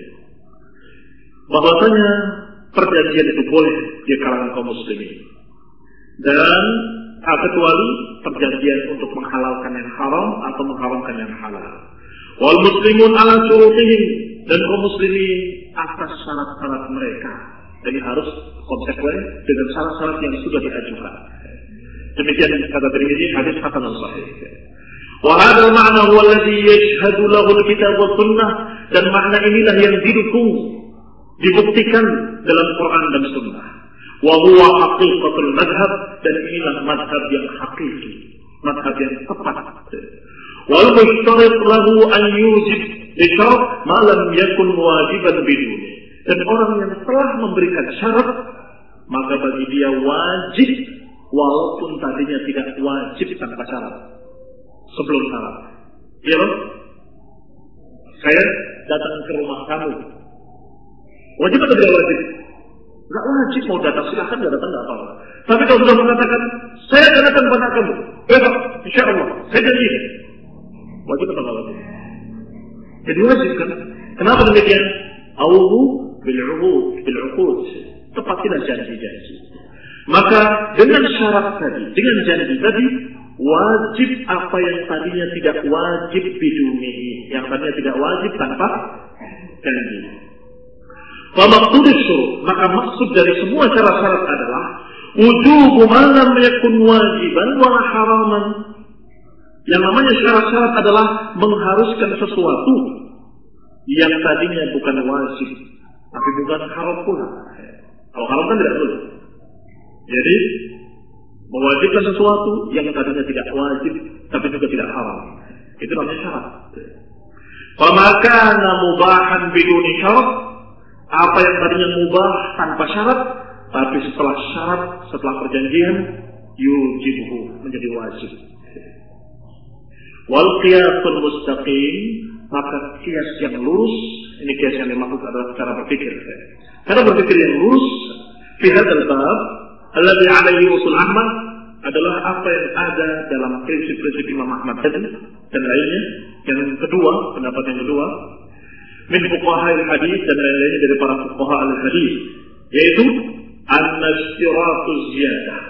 bahwasanya perjanjian itu boleh di kalangan kaum muslimin, dan kecuali perjanjian untuk menghalalkan yang haram atau mengharamkan yang halal. Wal muslimun ala syurutihim, dan kaum muslimin atas syarat-syarat mereka. Jadi harus konsekuen dengan syarat-syarat yang sudah diajukan. Demikian kata Tirmidzi, hadis hasan sahih. Wa hadzal ma'na huwa alladhi yashhadu lahu al-kitab wa sunnah, dan makna inilah yang didukung, dibuktikan dalam Quran dan Sunnah. Wa huwa haqiqatul madhab, dan inilah madhab yang hakiki, madhab yang tepat. Wal mushtarit lahu an yujib bi syarat ma lam yakun wajiban biduni, dan orang yang telah memberikan syarat, maka bagi dia wajib walaupun tadinya tidak wajib tanpa syarat. Sebelum syarat, ya, saya datang ke rumah kamu, wajib atau tidak wajib? Enggak wajib, mau datang silahkan, enggak datang enggak apa-apa. Tapi kalau sudah mengatakan saya akan datang kepada kamu besok, insya Allah, saya janji, wajib atau enggak wajib? Jadi wajib kan? Kenapa demikian? Auhu bil uhud, bil uqud, tepatilah janji-janji. Maka dengan syarat tadi, dengan janji tadi, wajib apa yang tadinya tidak wajib bidunihi, yang tadinya tidak wajib tanpa janji. Famaktudus syurut, maka maksud dari semua syarat-syarat adalah wujubu ma lam yakun wajiban wala haraman. Yang namanya syarat-syarat adalah mengharuskan sesuatu yang tadinya bukan wajib, tapi bukan haram pula. Kalau haram kan tidak boleh. Jadi mewajibkan sesuatu yang tadinya tidak wajib, tapi juga tidak haram. Itu namanya syarat. Famakana mubahan biduni syarat, apa yang tadinya mubah tanpa syarat, tapi setelah syarat, setelah perjanjian, yujibuhu, menjadi wajib. Wal qiyasul mustaqim, maka qiyas yang lurus, ini qiyas yang dimaksud adalah cara berpikir. Cara berpikir yang lurus fi hadzal bab alladhi alaihi usul Ahmad, adalah apa yang ada dalam prinsip-prinsip Imam Ahmad tadi dan lainnya. Yang kedua, pendapat yang kedua, min fuqaha'il hadis, dan lain-lainnya dari para fuqaha al-hadis, yaitu an-istiratu ziyadah,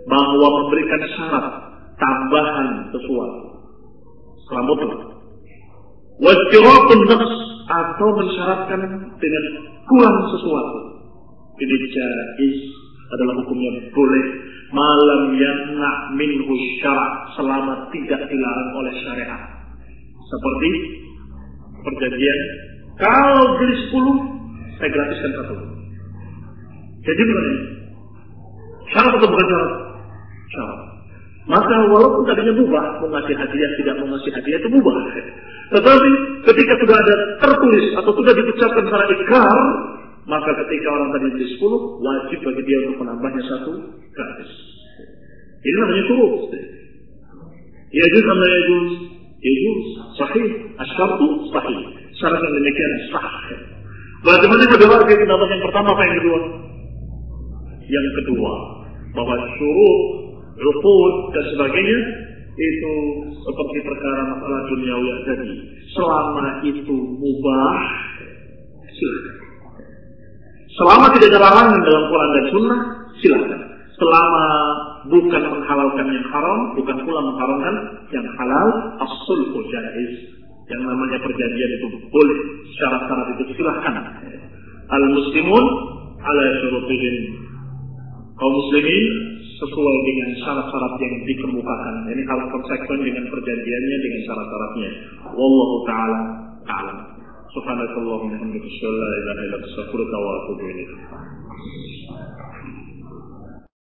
bahwa memberikan syarat tambahan sesuatu secara mutlak, wajtiratun naqs atau mensyaratkan dengan kurang sesuatu, ini jaiz, adalah hukumnya boleh, malam yamna minhu syara', selama tidak dilarang oleh syariat. Seperti perjanjian, kalau beli sepuluh saya gratiskan satu. Jadi bukan ini syarat atau bukan syarat? Syarat. Maka walaupun tadinya mubah, mau ngasih hadiah tidak mau ngasih hadiah itu mubah. Tetapi ketika sudah ada tertulis atau sudah diucapkan secara ikrar, maka ketika orang tadi beli sepuluh, wajib bagi dia untuk menambahnya satu gratis. Ini namanya syurut. Yajuz atau la yajuz? Yajuz, sahih. Asyartu sahih. Syarat yang demikian sah. Bagaimana berdua dari pendapat yang pertama apa yang kedua? Yang kedua, bahwa syurut, uqud dan sebagainya itu seperti perkara masalah duniawi tadi. Selama itu mubah, silakan. Selama tidak ada larangan dalam Quran dan Sunnah, silakan. Selama bukan menghalalkan yang haram, bukan pula mengharamkan yang halal, as-sulhu jaiz. Yang namanya perjanjian itu boleh, syarat-syarat itu silakan. Al-muslimun ala syurutihim. Kaum muslimin sesuai dengan syarat-syarat yang dikemukakan. Ini harus konsekuen dengan perjanjiannya, dengan syarat-syaratnya. Wallahu ta'ala ta'ala. Subhanakallahumma wa bihamdika asyhadu an la ilaha illa anta astaghfiruka wa atubu ilaik.